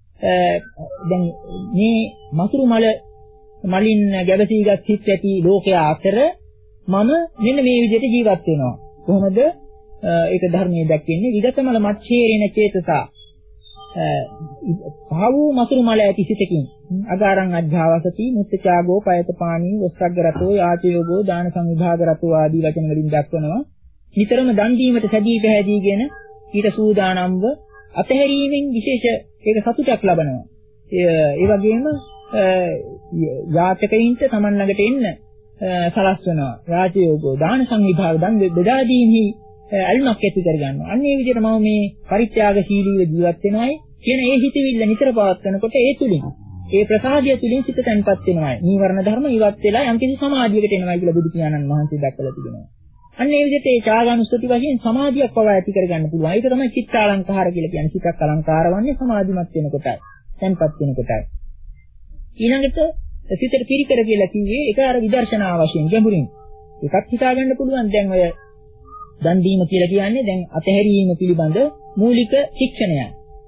දැන් මේ මසුරු මල මලින් ගැවසීගත් සිත් ඇති ලෝකයා අතර මම මෙන්න මේ විදිහට ජීවත් වෙනවා. කොහොමද ඒක ධර්මයේ දැක්වෙන්නේ? විගතමල මච්ඡේරේන චේතසා පහ වූ මසුරු මල ඇති සිතකින් අගාරං අධ්‍යාවසති මුත්තචාගෝ පයතපාණී වස්සග්ගරතෝ යාචයෝගෝ දාන සංවිභාගරතෝ ආදී වචන වලින් දක්වනවා. නිතරම දන් දීමට සැදී පැහැදීගෙන ඊට සූදානම්ව අතහැරීමෙන් විශේෂ ඒක සතුටක් ලබනවා. ඒ වගේම යාචකයින්ට Taman ළඟට එන්න සලස්වනවා. යාචයෝගෝ දාන සංවිභාග දන් බෙදා දීමෙහි අල්මක් ඇති කරගන්නවා. අන්න ඒ විදිහට මම මේ පරිත්‍යාගශීලීව ජීවත් වෙනවායි කියන ඒ හිතවිල්ල නිතර පවත්වනකොට ඒ තුලින් ඒ ප්‍රසාදය තුලින් සිත තැන්පත් වෙනවායි. නීවරණ ධර්ම ඉවත් වෙලා යම්කිසි සමාධියකට එනවායි කියලා බුදු පියාණන් වහන්සේ දක්වලා තිබෙනවා. අන්න ඒ විදිහට ඒ ඡාගානුස්සති වශයෙන් සමාධියක් පවා ඇති කරගන්න පුළුවන්. ඒක තමයි චිත්තාලංකාර කියලා කියන්නේ. සිතක් අලංකාර වන්නේ සමාධිමත් වෙනකොටයි. තැන්පත් වෙනකොටයි. ඊළඟට සිතට පිරිකර කියලා කිව්වේ ඒක අර විදර්ශනා වශයෙන් ගැඹුරින්. ඒකත් හිතා ගන්න පුළුවන්. දැන් ඔය දන් දීම කියලා කියන්නේ දැන් අතහැරීම පිළිබඳ මූලික ශික්ෂණයක්.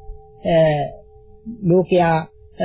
ලෝකයා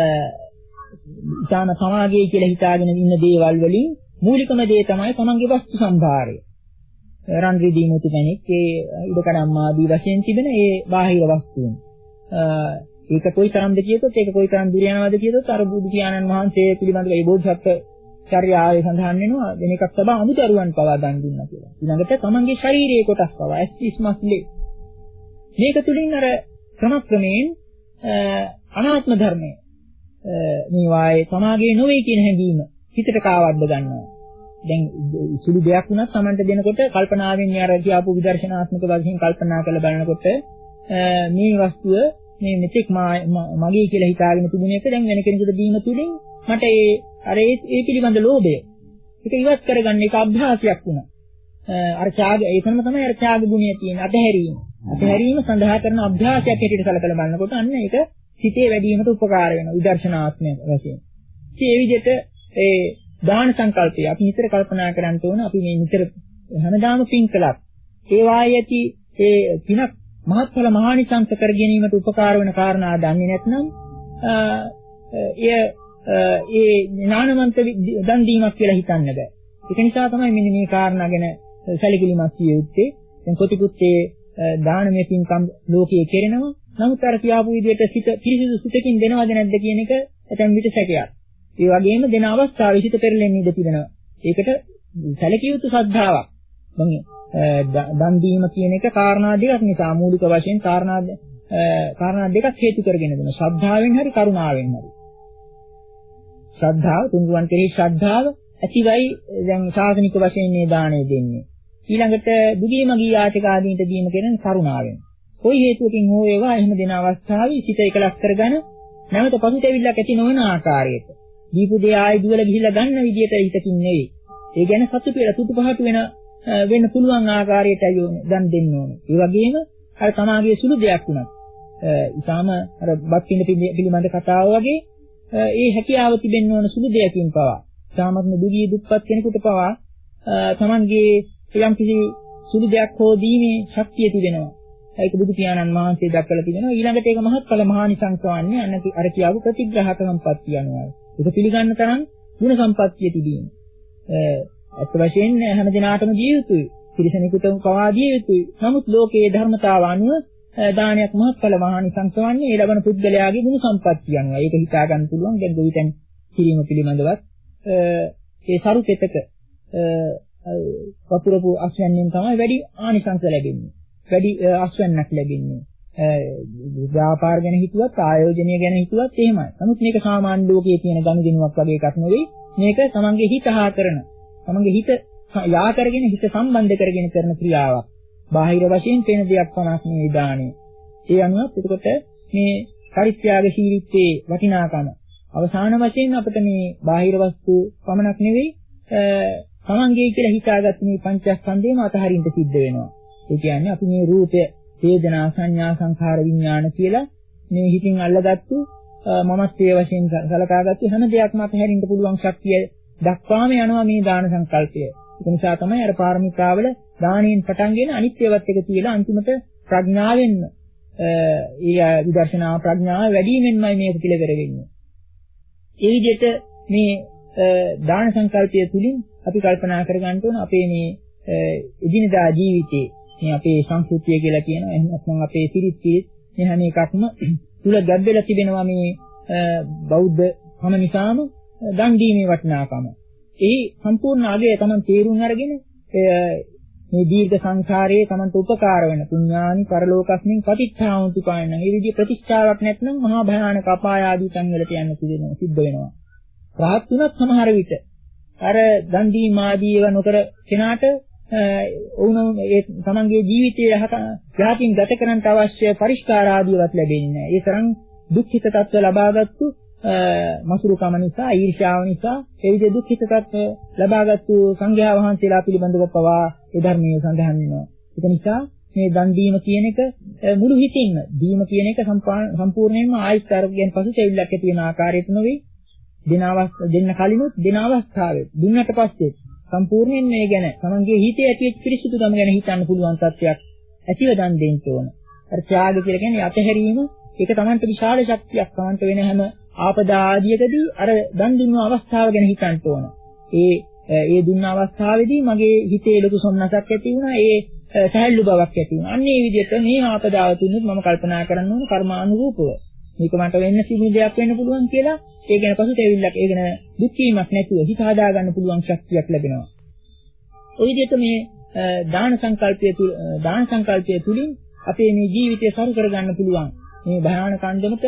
ඉතාම සමාගයේ කියලා හිතාගෙන ඉන්න දේවල් වලින් මූලිකම දේ තමයි තමන්ගේ වස්තු සම්භාරය. රන් රිදී මුතු කෙනෙක් ඒ ඉඩකඩම් ආදී වශයෙන් තිබෙන ඒ බාහිර වස්තුන්. ඒක කොයි තරම්ද කියතොත් ඒක කොයි තරම් දුර යනවද කියතොත් අර බුදු පියාණන් වහන්සේ පිළිබඳව ඒ බෝධිසත්ව චර්යාවේ සඳහන් වෙනවා වෙන එකක් තමයි අමුදරුවන් පවා දන් දුන්නා කියලා. ඊළඟට තමන්ගේ ශාරීරික කොටස් පවා ඇස්තිස් මස්ලේ. මේක තුලින් අර ක්‍රමක්‍රමයෙන් අනාත්ම ධර්මය මේ වායේ සමාගයේ නොවේ කියන හැඟීම හිතට කාවද්ද ගන්නවා. දැන් සුළු දෙයක් වුණත් Tamanට දෙනකොට කල්පනාවෙන් අර කියපු විදර්ශනාත්මක වශයෙන් කල්පනා කරලා බලනකොට මේ වස්තුව මේ මෙතෙක් මගේ කියලා හිතාගෙන තිබුණ එක දැන් වෙන කෙනෙකුට දීම තුලින් මට ඒ අර ඒ පිළිබඳ ලෝභය ඒක ඉවත් කරගන්න එක අභ්‍යාසයක් වුණා. අර ඡාග ඒකම තමයි අර ඡාග ගුණය තියෙන අතහැරීම. අතහැරීම සඳහා කරන අභ්‍යාසයක් හැටියට සැලකලා බලනකොට අන්න ඒක සිතේ වැඩිවීමට උපකාර වෙනවා විදර්ශනාත්මක වශයෙන්. ඉතින් ඒ විදිහට ඒ දාන සංකල්පය අපි නිතර කල්පනා කරන්න ඕන. අපි මේ නිතර හැමදාම පින් කළත් ඒ වායේ ඇති ඒ පිනක් මහත්ඵල මහානිසංස කර ගැනීමට උපකාර වෙන කාරණා දන්නේ නැත්නම් එය ඒ ඥානවන්ත දන් දීමක් කියලා හිතන්න බෑ. ඒක නිසා තමයි මෙන්න මේ කාරණා ගැන සැලකිලිමත් විය යුත්තේ. දැන් කොටිකුත් ඒ දානමය පින්කම් ලෝකයේ කෙරෙනවා. නමුත් අර කියාපු විදිහට සිත පිරිසිදු සිතකින් දෙනවද නැද්ද කියන එක ඇතැම් විට සැකයක්. ඒ වගේම දෙන අවස්ථාවේ සිත පෙරලෙන්නේ ඉඳ තිබෙනවා. ඒකට සැලකිය යුතු ශ්‍රද්ධාවක්. මම දන් දීම කියන එක කාරණා දෙකක් නිසා මූලික වශයෙන් කාරණා කාරණා දෙකක් හේතු කරගෙන දෙනවා. ශ්‍රද්ධාවෙන් හරි කරුණාවෙන් හරි. ශ්‍රද්ධාව තුන්රුවන් කෙරෙහි ශ්‍රද්ධාව ඇතිවයි දැන් සාසනික වශයෙන් මේ දාණය දෙන්නේ. ඊළඟට දුගී මගී යාචක ආදීන්ට දීම කියන කරුණාවෙන්. කොයි හේතුවකින් හෝ ඒවා එහෙම දෙන අවස්ථාවේ සිත එකලස් කරගෙන නැවත පසුතැවිල්ලක් ඇති නොවන ආකාරයට දීපු දේ ආයෙ දුවල ගිහිල්ලා ගන්න විදියට හිතකින් නෙවෙයි. ඒ කියන්නේ සතුටු වෙලා තුතු පහට වෙන වෙන්න පුළුවන් ආකාරයට යෝනේ දන් දෙන්න ඕනේ. ඒ වගේම අර තමාගේ සුළු දෙයක් වුණත් ඊටාම අර බත් පිළිබඳ කතාව වගේ ඒ හැකියාව තිබෙන්න ඕන සුළු දෙයකින් පවා සාමත්ම දුගී දුප්පත් කෙනෙකුට පවා තමන්ගේ යම් කිසි සුළු දෙයක් හෝ දීමේ ශක්තිය තිබෙනවා. ඒක බුදු පියාණන් වහන්සේ දක්වලා තිබෙනවා. ඊළඟට ඒක මහත්ඵල මහානිසංස වන්නේ අන්න අර කියාවු ප්‍රතිග්‍රහක සම්පත්තිය අනුවයි. ඒක පිළිගන්න තරම් ගුණ සම්පත්තිය තිබීම. අත් වශයෙන් හැම දිනාටම දිය යුතුයි. පිරිසෙනෙකුටම පවා දිය යුතුයි. නමුත් ලෝකයේ ධර්මතාව අනුව දානයක් මහත්ඵල මහානිසංස වන්නේ ඒ ලබන පුද්ගලයාගේ ගුණ සම්පත්තිය අනුව. ඒක හිතා ගන්න පුළුවන්. දැන් ගොවිතැන් කිරීම පිළිබඳවත් ඒ සරුපෙතක වතුරපු අස්වැන්නෙන් තමයි වැඩි ආනිසංස ලැබෙන්නේ. වැඩි අස්වැන්නක් ලැබෙන්නේ. ව්‍යාපාර ගැන හිතුවත් ආයෝජනය ගැන හිතුවත් එහෙමයි. නමුත් මේක සාමාන්‍ය ලෝකයේ තියෙන ගනුදෙනුවක් වගේ එකක් නෙවෙයි. මේක තමන්ගේ හිත හා කරන, තමන්ගේ හිත යා කරගෙන හිත සම්බන්ධ කරගෙන කරන ක්‍රියාවක්. බාහිර වශයෙන් පේන දෙයක් පමණක් නෙවෙයි දාණය. ඒ අනුව එතකොට මේ පරිත්‍යාගශීලීත්වයේ වටිනාකම අවසාන වශයෙන් අපිට මේ බාහිර වස්තු පමණක් නෙවෙයි තමන්ගේ කියලා හිතාගත්ත මේ පංචස්කන්ධයම අතහරින්න සිද්ධ වෙනවා. ඒ කියන්නේ අපි මේ රූපය, වේදනා, සංඥා, සංඛාර, විඥාන කියලා මේ හිතින් අල්ලගත්තු මමත්වයේ වශයෙන් සලකාගත්තු හැම දෙයක්ම අතහැරින්න පුළුවන් ශක්තිය දක්වාම යනවා මේ දාන සංකල්පය. ඒක නිසා තමයි අර පාරමිතාවල දාණයෙන් පටන්ගෙන අනිත්‍යවත් එක තියලා අන්තිමට ප්‍රඥාවෙන්ම ඒ විදර්ශනා ප්‍රඥාව වැඩිමෙන්මයි මේක පිළිවෙර වෙන්නේ. ඒ විදිහට මේ දාන සංකල්පය තුලින් අපි කල්පනා කරගන්න ඕන අපේ මේ එදිනදා ජීවිතේ මේ අපේ සංස්කෘතිය කියලා කියනවා. එහෙම නැත්නම් අපේ සිරිත් සිරිත් මේ හැම එකක්ම තුල ගැඹෙලා තිබෙනවා මේ බෞද්ධ කම නිසාම දන් දීමේ වටිනාකම. ඒ සම්පූර්ණ අගය තමයි තේරුම් අරගෙන මේ දීර්ඝ සංසාරයේ තමන්ට උපකාර වෙන පුණ්‍යානි පරලෝකස්මින් පටිච්චාමුති පායන. මේ විදිහේ ප්‍රතිෂ්ඨාවක් නැත්නම් මහා භයානක අපාය ආදී තැන්වලට යන්න සිද්ධ වෙනවා. රහත් වුණත් සමහර විට අර දන් දීම ආදී ඒවා නොකර කෙනාට වුණ ඒ තමන්ගේ ජීවිතයේ යහතින් ගත කරන්නට අවශ්‍ය පරිස්කාර ආදීවත් ලැබෙන්නේ නැහැ. ඒ තරම් දුක්ඛිත තත්ත්ව ලබාගත්තු මසුරුකම නිසා, ඊර්ෂ්‍යාව නිසා ඒ විදිහේ දුක්ඛිත තත්ත්ව ලබාගත්තු සංඝයා වහන්සේලා පිළිබඳව පවා ඒ ධර්මයේ සඳහන් වෙනවා. ඒක නිසා මේ දන් දීම කියන එක මුළු හිතින්ම දීම කියන එක සම්පූර්ණයෙන්ම ආයතර්ගයෙන් පසු තෙවිල්ලක් ඇති වෙන ආකාරයට නෙවෙයි. දෙන අවස්ථාව දෙන්න කලිනුත් දෙන අවස්ථාවේ දුන්නට පස්සේ සම්පූර්ණයෙන් මේ ගැන තමන්ගේ හිතේ ඇතිවෙච්ච පිරිසිදුකම ගැන හිතන්න පුළුවන් තත්ත්වයක් ඇතිව දන් දෙන්න ඕන. අර ත්‍යාග කියලා කියන්නේ අතහැරීම. ඒක තමන්ට විශාල ශක්තියක්. තමන්ට වෙන හැම ආපදා ආදියකදී අර දන් දුන්න අවස්ථාව ගැන හිතන්න ඕන. ඒ ඒ දුන්න අවස්ථාවේදී මගේ හිතේ ලොකු සොම්නසක් ඇති වුණා. ඒ සැහැල්ලු බවක් ඇති වුණා. අන්න ඒ විදිහට මේ ආපදාව තුනත් මම කල්පනා කරන්න ඕන කර්මානුරූපව. මේක මට වෙන්න සිදු දෙයක් වෙන්න පුළුවන් කියලා ඒ ගැන පසුතැවිල්ලක් ඒ ගැන දුක් වීමක් නැතුව හිත හදා ගන්න පුළුවන් ශක්තියක් ලැබෙනවා. ඔය විදිහට මේ දාන සංකල්පය තුල දාන සංකල්පය තුලින් අපේ මේ ජීවිතය සරු කර ගන්න පුළුවන්. මේ භයානක අන්දමට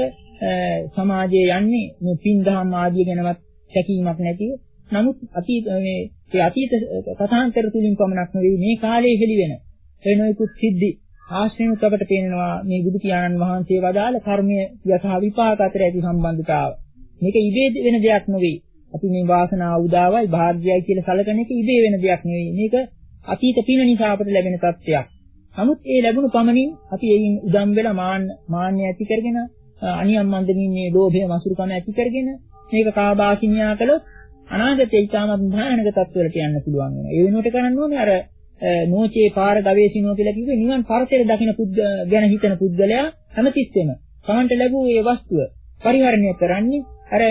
සමාජයේ යන්නේ මේ පින් දහම් ආදී ගැනවත් සැකීමක් නැතිව. නමුත් අතීත මේ ඒ අතීත කථාන්තර තුලින් පමණක් නෙවෙයි මේ කාලයේ හෙළි වෙන වෙනයිකුත් සිද්ධි ආශ්‍රයමුත් අපට පේනවා මේ බුදු පියාණන් වහන්සේ වදාළ කර්මයේ යථ විපාක අතර ඇති සම්බන්ධතාව. මේක ඉබේ වෙන දෙයක් නෙවෙයි. අපි මේ වාසනාව උදාවයි භාග්‍යයි කියලා සැලකන එක ඉබේ වෙන දෙයක් නෙවෙයි. මේක අතීත පින නිසා අපට ලැබෙන තත්ත්වයක්. නමුත් ඒ ලැබුණු පමණින් අපි එයින් උදම් වෙලා මාන්න මාන්නය ඇති කරගෙන අනියම් මන්දමින් මේ ලෝභය මසුරුකම ඇති කරගෙන මේක කාබාසිනියා කළොත් අනාගතයේ ඊටමත් භයානක තත්ත්වවලට යන්න පුළුවන් වෙනවා. ඒ වෙනුවට කරන්න ඕනේ අර නෝචේ පාර ගවේෂිනෝ කියලා කිව්වේ නිවන් පරතර දකින්න පුද්ග ගැන හිතන පුද්ගලයා හැමතිස්සෙම තමන්ට ලැබූ ඒ වස්තුව පරිහරණය කරන්නේ අර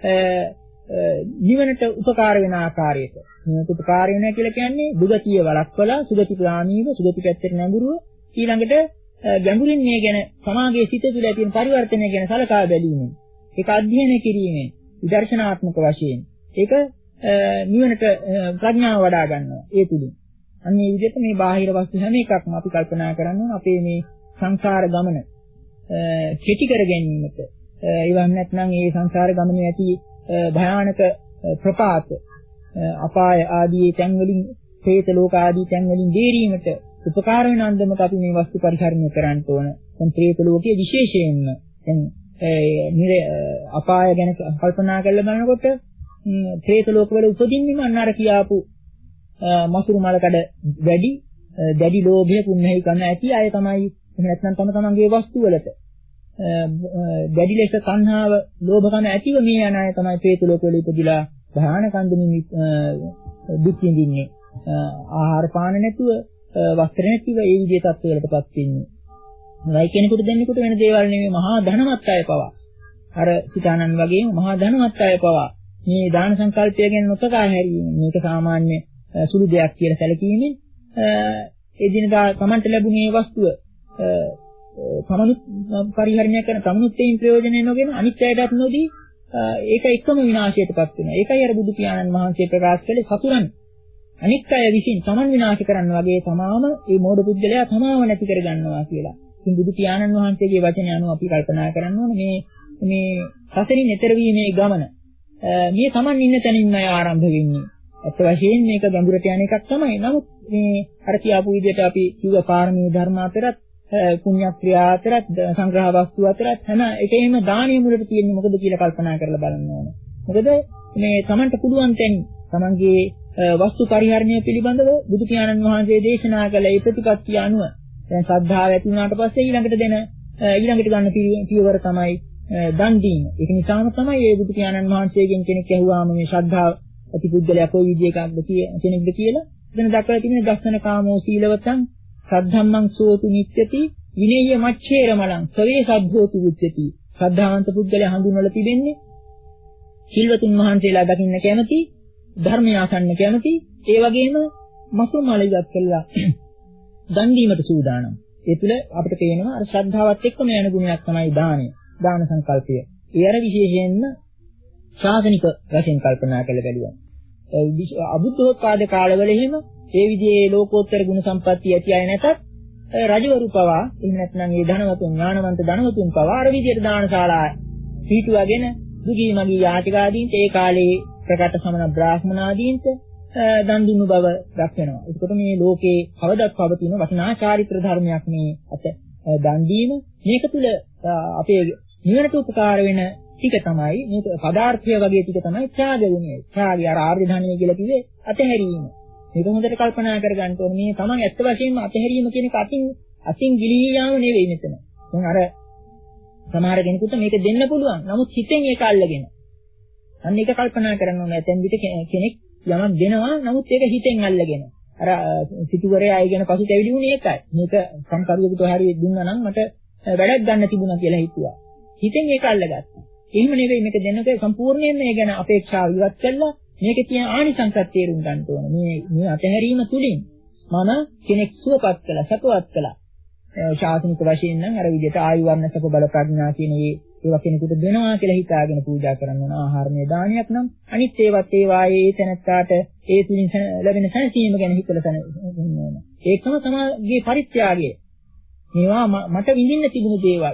නිවනට උපකාර වෙන ආකාරයට. නිවනට උපකාර වෙනවා කියලා කියන්නේ දුගතිය වළක්වලා සුගති ප්‍රාණීව සුගති පැත්තට නැඹුරුව ඊළඟට ගැඹුරින් මේ ගැන සමාගයේ සිත තුළ ඇති වෙන පරිවර්තනය ගැන සලකා බැලීමෙන් ඒක අධ්‍යයනය කිරීමෙන් විදර්ශනාත්මක වශයෙන් ඒක නිවනට ප්‍රඥාව වඩා ගන්නවා ඒ තුලින්. අන්න මේ විදිහට මේ බාහිර වස්තු හැම එකක්ම අපි කල්පනා කරන්න ඕන අපේ මේ සංසාර ගමන කෙටි කර ගැනීමට. ඒවම් නැත්නම් මේ සංසාර ගමනේ ඇති භයානක ප්‍රපාත අපාය ආදී තැන් වලින් പ്രേත ලෝක ආදී තැන් වලින් බේරීමට උපකාර වෙන අන්දමට අපි මේ වස්තු පරිහරණය කරන්න ඕන. දැන් പ്രേත ලෝකයේ විශේෂයෙන්ම දැන් ඒ අපාය ගැන කල්පනා කරලා බලනකොට പ്രേත ලෝකවල උපදින්නෙම අන්න අර කියාපු මසුරු මලකඩ වැඩි දැඩි ලෝභය පුන්නහයි කරන ඇති අය තමයි. එහෙම නැත්නම් තම තමන්ගේ වස්තු වලට දැඩි ලෙස සංහාව ලෝභකම ඇතිව මේ යන අය තමයි പ്രേත ලෝකවල ඉපදිලා භයානක අන්දමින් දුක් විඳින්නේ. ආහාර පාන නැතුව වස්ත්‍ර නැතිව ඒ විදිහේ තත්ත්වයකටපත් වෙන්නේ. නයි කෙනෙකුට දෙන්නෙකුට වෙන දේවල් නෙමෙයි මහා ධනවත් අය පවා. අර සිතානන් වගේම මහා ධනවත් අය පවා මේ දාන සංකල්පය ගැන නොතකා හැරීම මේක සාමාන්‍ය සුළු දෙයක් කියලා සැලකීමෙන් ඒ දිනදා Tamanට ලැබුණේ වස්තුව තමනුත් පරිහරණය කරන තමනුත් ඒන් ප්‍රයෝජනෙ නොගෙන අනිත් අයටත් නොදී ඒක එකම විනාශයටපත් වෙනවා. ඒකයි අර බුදු පියාණන් වහන්සේ ප්‍රකාශ කළේ සතුරන් අනිත් අය විසින් තමන් විනාශ කරන්න වගේ තමාම මේ මෝඩ පුද්ගලයා තමාම නැති කර ගන්නවා කියලා. ඉතින් බුදු පියාණන් වහන්සේගේ වචනය අනුව අපි කල්පනා කරන්න ඕනේ මේ මේ සසරින් එතර වීමේ ගමන මේ තමන් ඉන්න තැනින්මයි ආරම්භ වෙන්නේ. අත් වශයෙන් මේක ගැඹුරට යන එකක් තමයි. නමුත් මේ අර කියාපු විදිහට අපි කිව්ව පාරමී ධර්ම අතරත් පුණ්‍ය ක්‍රියා අතරත් සංග්‍රහ වස්තු අතරත් හැම එකේම දානීය මුලට තියෙන්නේ මොකද කියලා කල්පනා කරලා බලන්න ඕනේ. මොකද මේ තමන්ට පුළුවන් තැන් තමන්ගේ වස්තු පරිහරණය පිළිබඳව බුදු පියාණන් වහන්සේ දේශනා කළ ඒ ප්‍රතිපත්තිය අනුව දැන් ශ්‍රද්ධාව ඇති වුණාට පස්සේ ඊළඟට දෙන ඊළඟට ගන්න පියවර තමයි දන් දීම. ඒක නිසාම තමයි මේ බුදු පියාණන් වහන්සේගෙන් කෙනෙක් ඇහුවාම මේ ශ්‍රද්ධාව ඇති පුද්ගලයා කොයි විදිහකටද කෙනෙක්ද කියලා එතන දක්වලා තිබෙන දස්සන කාමෝ සීලවතං සද්ධම්මං සෝතු නිච්චති විනේය මච්ඡේර මලං සවේ සද්ධෝතු උච්චති. ශ්‍රද්ධාවන්ත පුද්ගලයා හඳුන්වලා තිබෙන්නේ සිල්වතුන් වහන්සේලා දකින්න කැමති ධර්මය අසන්න කැමති ඒ වගේම මසුරු මල ඉවත් කළා දන් දීමට සූදානම්. ඒ තුළ අපිට පේනවා අර ශ්‍රද්ධාවත් එක්කම යන ගුණයක් තමයි දානය. දාන සංකල්පය. ඒ අර විශේෂයෙන්ම ශාසනික වශයෙන් කල්පනා කළ බැලුවා. අබුද්ධෝත්පාද කාලවල එහෙම ඒ විදිහේ ලෝකෝත්තර ගුණ සම්පatti ඇති අය නැතත් රජවරු පවා එහෙම නැත්නම් ඒ ධනවතුන් ඥානවන්ත ධනවතුන් පවා අර විදිහට දානශාලා පිටුවගෙන දුගී මගී යාචකාදීන්ට ඒ කාලේ ප්‍රකට සමන බ්‍රාහ්මනාදීන්ට දන් දුන්නු බව දක්වනවා. ඒකට මේ ලෝකේ කවදත් පවතින වටිනා චාරිත්‍ර ධර්මයක් මේ අත දන් දීම. මේක තුල අපේ නිවනට උපකාර වෙන ටික තමයි මේක පදාර්ථය වගේ ටික තමයි ත්‍යාග ගුණය. ත්‍යාගය අර ආර්ය ධර්මය කියලා කිව්වේ අතහැරීම. මේක හොඳට කල්පනා කරගන්න ඕනේ. මේ තමන් ඇත්ත වශයෙන්ම අතහැරීම කියන එක අතින් අතින් ගිලී යාම නෙවෙයි මෙතන. දැන් අර සමහර කෙනෙකුට මේක දෙන්න පුළුවන්. නමුත් හිතෙන් ඒක අල්ලගෙන. අන්න ඒක කල්පනා කරන්න ඕනේ. දැන් විදිහට කෙනෙක් යමක් දෙනවා. නමුත් ඒක හිතෙන් අල්ලගෙන. අර සිටුවරේ අයගෙන පසුතැවිලි වුණේ ඒකයි. මේක සම්කරුවෙකුට හරි දුන්නා නම් මට වැඩක් ගන්න තිබුණා කියලා හිතුවා. හිතෙන් ඒක අල්ලගත්තා. එහෙම නෙවෙයි මේක දෙන්නකේ සම්පූර්ණයෙන්ම මේ ගැන අපේක්ෂාව ඉවත් කළා. මේකේ තියෙන ආනිසංසත් තේරුම් ගන්න ඕන. මේ මේ අතහැරීම තුලින් මම කෙනෙක් සුවපත් කළා, සතුටවත් කළා. ශාසනික වශයෙන් නම් අර විදිහට ආයු වර්ණ සක බල ප්‍රඥා කියන මේ ඒවා කෙනෙකුට දෙනවා කියලා හිතාගෙන පූජා කරන්න ඕන ආහාරමය දානයක් නම් අනිත් ඒවත් ඒ වායේ ඒ තැනත්තාට ඒ තුලින් ලැබෙන සැනසීම ගැන හිතලා තන ඕන. ඒකම තමයි පරිත්‍යාගය. මේවා මට විඳින්න තිබුණු දේවල්.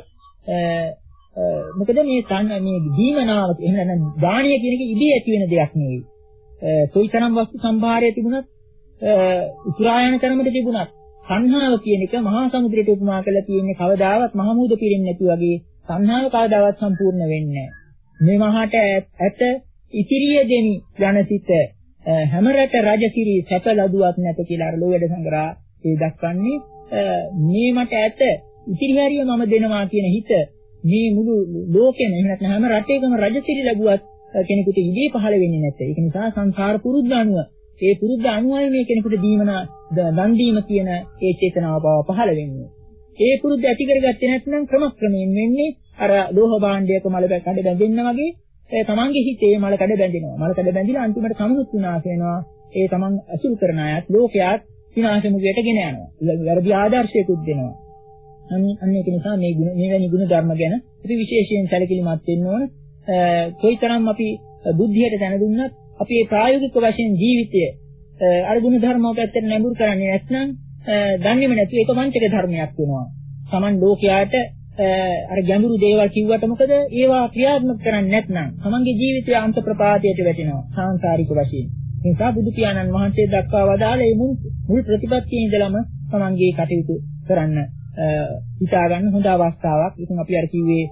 මොකද මේ තන මේ දීමනාව එහෙම නැත්නම් දානීය කියන එක ඉදී ඇති වෙන දෙයක් නෙවෙයි. කොයිතරම් වස්තු සම්භාරය තිබුණත් උතුරායන තරමට තිබුණත් සංහාව කියන එක මහා සමුද්‍රයට උපමා කරලා තියෙන්නේ කවදාවත් මහ මුහුද පිරෙන්නේ නැති වගේ සංහාව කවදාවත් සම්පූර්ණ වෙන්නේ නැහැ. මේ මහාට ඇත ඉතිරිය දෙමි ජනසිත හැමරට රජසිරි සැප ලදුවක් නැත කියලා අර ලෝවැඩ සංග්‍රහ ඒ දක්වන්නේ මේ මට ඇත ඉතිරිහාරිය මම දෙනවා කියන හිත මේ මුළු ලෝකෙම එහෙම නැත්නම් හැම රටේකම රජසිරි ලැබුවත් කෙනෙකුට ඉදී පහළ වෙන්නේ නැත්තේ. ඒක නිසා සංසාර පුරුද්ද අනුව ඒ පුරුද්ද අනුවයි මේ කෙනෙකුට දීමන දන් දීම කියන ඒ චේතනාව බව පහළ වෙන්නේ. ඒ පුරුද්ද ඇති කරගත්තේ නැත්නම් ක්‍රමක්‍රමයෙන් වෙන්නේ අර ලෝහ භාණ්ඩයක මල කඩ බැඳෙන්න වගේ තමන්ගේ හිතේ මල කඩ බැඳෙනවා. මල කඩ බැඳිලා අන්තිමට සමනුත් විනාශ වෙනවා. ඒ තමන් අසුරු කරන අයත් ලෝකයාත් විනාශ මුගයට ගෙන යනවා. වැරදි ආදර්ශයකුත් දෙනවා. අන්න ඒක නිසා මේ ගුණ මේ වැනි ගුණ ධර්ම ගැන අපි විශේෂයෙන් සැලකිලිමත් වෙන්න ඕන. කොයිතරම් අපි බුද්ධියට දැන දුන්නත් අපි මේ ප්‍රායෝගික වශයෙන් ජීවිතය අර ගුණ ධර්ම පැත්තට නැඹුරු කරන්නේ නැත්නම් දන්නේම නැතුව ඒක වංචක ධර්මයක් වෙනවා. Taman ලෝකයාට අර ගැඹුරු දේවල් කිව්වට මොකද ඒවා ක්‍රියාත්මක කරන්නේ නැත්නම් Tamanගේ ජීවිතය අන්ත ප්‍රපාතයට වැටෙනවා සාංශාරික වශයෙන්. ඒ නිසා බුදු පියාණන් වහන්සේ දක්වා වදාළ මේ මුල් මුල් ප්‍රතිපත්තියේ ඉඳලම Tamanගේ කටයුතු කරන්න හිතා ගන්න හොඳ අවස්ථාවක්. ඉතින් අපි අර කිව්වේ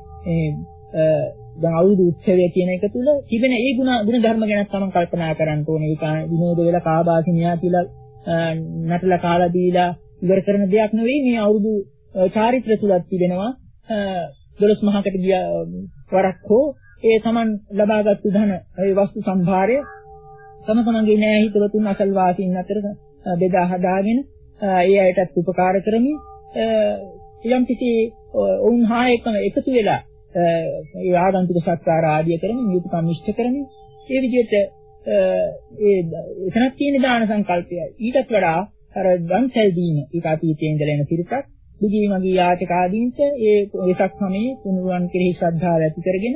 දැන් අවුරුදු උත්සවය කියන එක තුල තිබෙන ඒ ගුණ ගුණ ධර්ම ගැන තමයි කල්පනා කරන්න ඕනේ. ඒක විනෝද වෙලා කාබාසිනියා කියලා නටලා කාලා දීලා ඉවර කරන දෙයක් නෙවෙයි. මේ අවුරුදු චාරිත්‍ර තුලක් තිබෙනවා. දොළොස් මහකට ගිය වරක් හෝ ඒ Taman ලබාගත් ධන ඒ වස්තු සම්භාරය තම තමන්ගේ නෑ හිතවතුන් අසල්වාසීන් අතර බෙදා හදාගෙන ඒ අයටත් උපකාර කරමින් යම් කිසි වුන් හා එකම එකතු වෙලා ඒ ආගන්තුක සත්කාර ආදිය කරමින් යුතුයකම් ඉෂ්ට කරමින් ඒ විදිහට ඒ එතනක් තියෙන දාන සංකල්පය ඊටත් වඩා අර ගන්සල් දීම ඒක අතීතයේ ඉඳලා එන පිරිසක් දුගී මගී යාචක ආදීන්ට ඒ වෙසක් සමයේ තුනුරුවන් කෙරෙහි ශ්‍රද්ධාව ඇති කරගෙන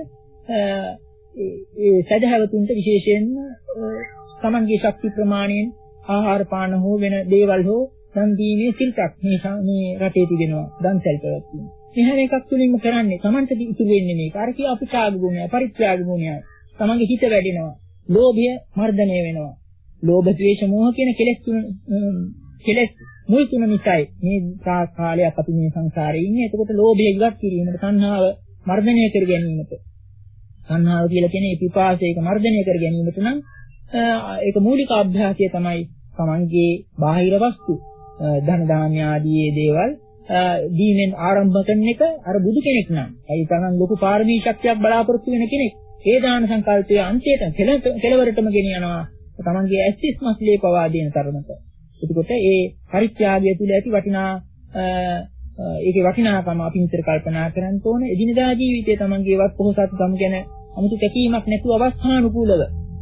ඒ සදහවතුන්ට විශේෂයෙන්ම තමන්ගේ ශක්ති ප්‍රමාණයෙන් ආහාර පාන හෝ වෙන දේවල් හෝ දන් දීමේ සිල්පක් මේ මේ රටේ තිබෙනවා දන්සල් පැවැත්වීම. මේ හැම එකක් තුළින්ම කරන්නේ තමන්ට ඉතුරු වෙන්නේ මේක. අර කිය අපචාග ගුණය, පරිත්‍යාග ගුණය. තමන්ගේ හිත වැඩෙනවා. ලෝභය මර්ධනය වෙනවා. ලෝභ, ද්වේෂ, මෝහ කියන කෙලෙස් තුන කෙලෙස් මුල් තුන නිසායි මේ කාලයක් අපි මේ සංසාරේ ඉන්නේ. එතකොට ලෝභය ඉවත් කිරීමට, තණ්හාව මර්ධනය කර ගැනීමට, තණ්හාව කියලා කියන්නේ පිපාසයක මර්ධනය කර ගැනීමට නම් ඒක මූලික අභ්‍යාසය තමයි තමන්ගේ බාහිර වස්තු ධන දාන්‍ය ආදී දේවල් දීමෙන් ආරම්භ කරන එක. අර බුදු කෙනෙක් නම් ඒ තරම් ලොකු පාරමී ශක්තියක් බලාපොරොත්තු වෙන කෙනෙක් ඒ දාන සංකල්පයේ අන්තයට කෙලවරටම ගෙන යනවා තමන්ගේ ඇස්තිස් මස්ලේ පවා දෙන තරමට. එතකොට ඒ පරිත්‍යාගය තුළ ඇති වටිනා ඒකේ වටිනාකම අපි විතර කල්පනා කරන්න ඕන. එදිනදා ජීවිතයේ තමන්ගේ වත් පොහොසත්කම් ගැන 아무තු තැකීමක් නැතුව අවස්ථානුකූලව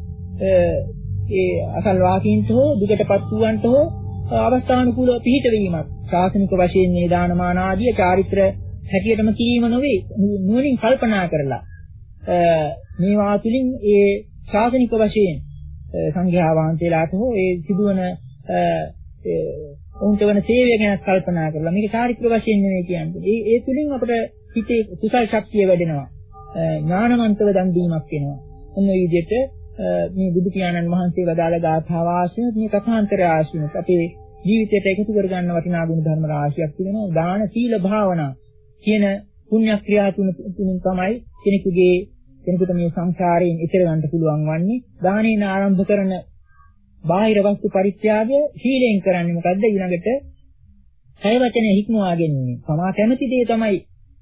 ඒ අසල්වාසීන්ට හෝ දුකටපත් වූවන්ට හෝ අවස්ථානුකූලව පිහිට වීමක් ශාසනික වශයෙන් මේ දානමාන ආදී චාරිත්‍ර හැටියටම කිරීම නොවේ නුවණින් කල්පනා කරලා මේවා තුළින් ඒ ශාසනික වශයෙන් සංඝයා වහන්සේලාට හෝ ඒ සිදුවන උන්ට වන සේවය ගැන කල්පනා කරලා මේක චාරිත්‍ර වශයෙන් නෙවෙයි කියන්නේ. ඒ ඒ තුලින් අපිට හිතේ කුසල් ශක්තිය වැඩෙනවා. ඥානවන්තව දන් දීමක් වෙනවා. ඔන්න ඒ විදිහට මේ බුදු පියාණන් වහන්සේ වදාළ ගාථාව ආශ්‍රයෙන් මේ කථාන්තරය ආශ්‍රයෙන් අපේ ජීවිතයට එකතු කර ගන්න වටිනා ගුණ ධර්ම රාශියක් තිබෙනවා. දාන, සීල, භාවනා කියන පුණ්‍ය ක්‍රියා තුන තුنين තමයි කෙනෙකුගේ කෙනෙකුට මේ සංසාරයෙන් ඈතර ගන්න පුළුවන් වන්නේ. දානයෙන් ආරම්භ කරන බාහිර වස්තු පරිත්‍යාගය සීලෙන් කරන්නේ මොකද්ද? ඊළඟට කය වචනේ හික්මවා ගැනීම. සමා කැමැති දේ තමයි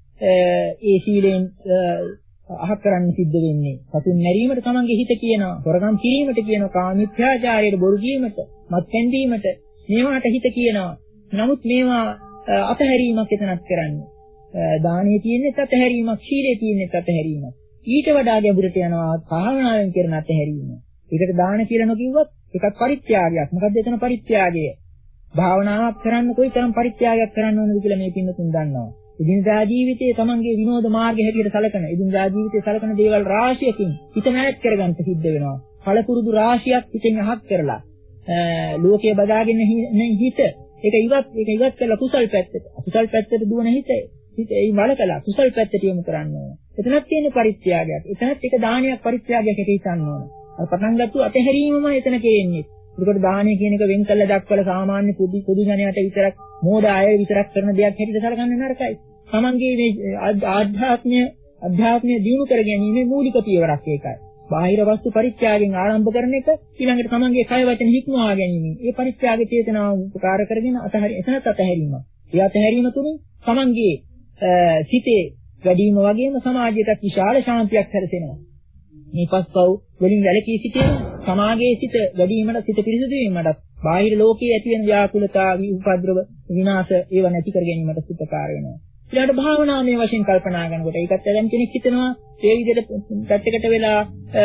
ඒ සීලෙන් අහක් කරන්න සිද්ධ වෙන්නේ. සතුන් මැරීමට තමන්ගේ හිත කියනවා. හොරකම් කිරීමට කියනවා. කාම මිත්‍යාචාරයට, බොරු කීමට, මත්පැන් දීමට මේවාට හිත කියනවා. නමුත් මේවා අතහැරීමක් එතනක් කරන්නේ. දානයේ තියෙන්නේ අතහැරීමක්, සීලයේ තියෙන්නේ අතහැරීමක්. ඊට වඩා ගැඹුරට යනවා භාවනාවෙන් කරන අතහැරීම. ඒකට දාන කියලා නොකියුවත් ඒකත් පරිත්‍යාගයක්. මොකද්ද එතන පරිත්‍යාගය? භාවනාවක් කරන්න කොයිතරම් පරිත්‍යාගයක් කරන්න ඕනද කියලා මේ පින්නතුන් දන්නවා. එදිනදා ජීවිතයේ තමන්ගේ විනෝද මාර්ගය හැටියට සලකන, එදිනදා ජීවිතයේ සලකන දේවල් රාශියකින් හිත නැත් කරගන්න සිද්ධ වෙනවා. පළපුරුදු රාශියක් හිතෙන් අහක් කරලා ලෝකයේ බදාගෙන හිත ඒක ඉවත් ඒක ඉවත් කරලා කුසල් පැත්තට, අකුසල් පැත්තට දුවන හිත හිත ඒ වලකලා කුසල් පැත්තට යොමු කරන්න ඕන. එතනක් තියෙන පරිත්‍යාගයක්. එතනත් එක දානයක් පරිත්‍යාගයක් හැටියට හිතන්න ඕන. අර පටන් ගත්තු අතහැරීමම එතන කෙරෙන්නේ. ඒකට දානය කියන එක වෙන් කළ දක්වලා සාමාන්‍ය පොදු පොදු ජනයාට විතරක් මෝඩ අය විතරක් කරන දෙයක් හැටියට සලකන්නේ නරකයි. තමන්ගේ මේ ආධ්‍යාත්මය අධ්‍යාත්මය දියුණු කර ගැනීමේ මූලික පියවරක් ඒකයි. බාහිර වස්තු පරිත්‍යාගයෙන් ආරම්භ කරන එක ඊළඟට තමන්ගේ කය වචන හික්මවා ගැනීම. මේ පරිත්‍යාගයේ චේතනාව උපකාර කරගෙන අතහැරි එතනත් අතහැරීම. ඒ අතහැරීම තුළින් තමන්ගේ සිතේ වැඩිම වගේම සමාජයටත් විශාල ශාන්තියක් හැරසෙනවා. මේ පස්පව් වලින් වැළකී සිටින සමාජයේ සිට වැඩිවීමට සිට පිරිසිදු වීමට බාහිර ලෝකයේ ඇති වෙන ව්‍යාකූලතා උපද්‍රව විනාශ ඒව නැති කර ගැනීමට උපකාර වෙනවා. ඊළඟට භාවනාමය වශයෙන් කල්පනා කරනකොට ඒකත් දැන් කෙනෙක් හිතනවා ඒ විදිහට පැත්තකට වෙලා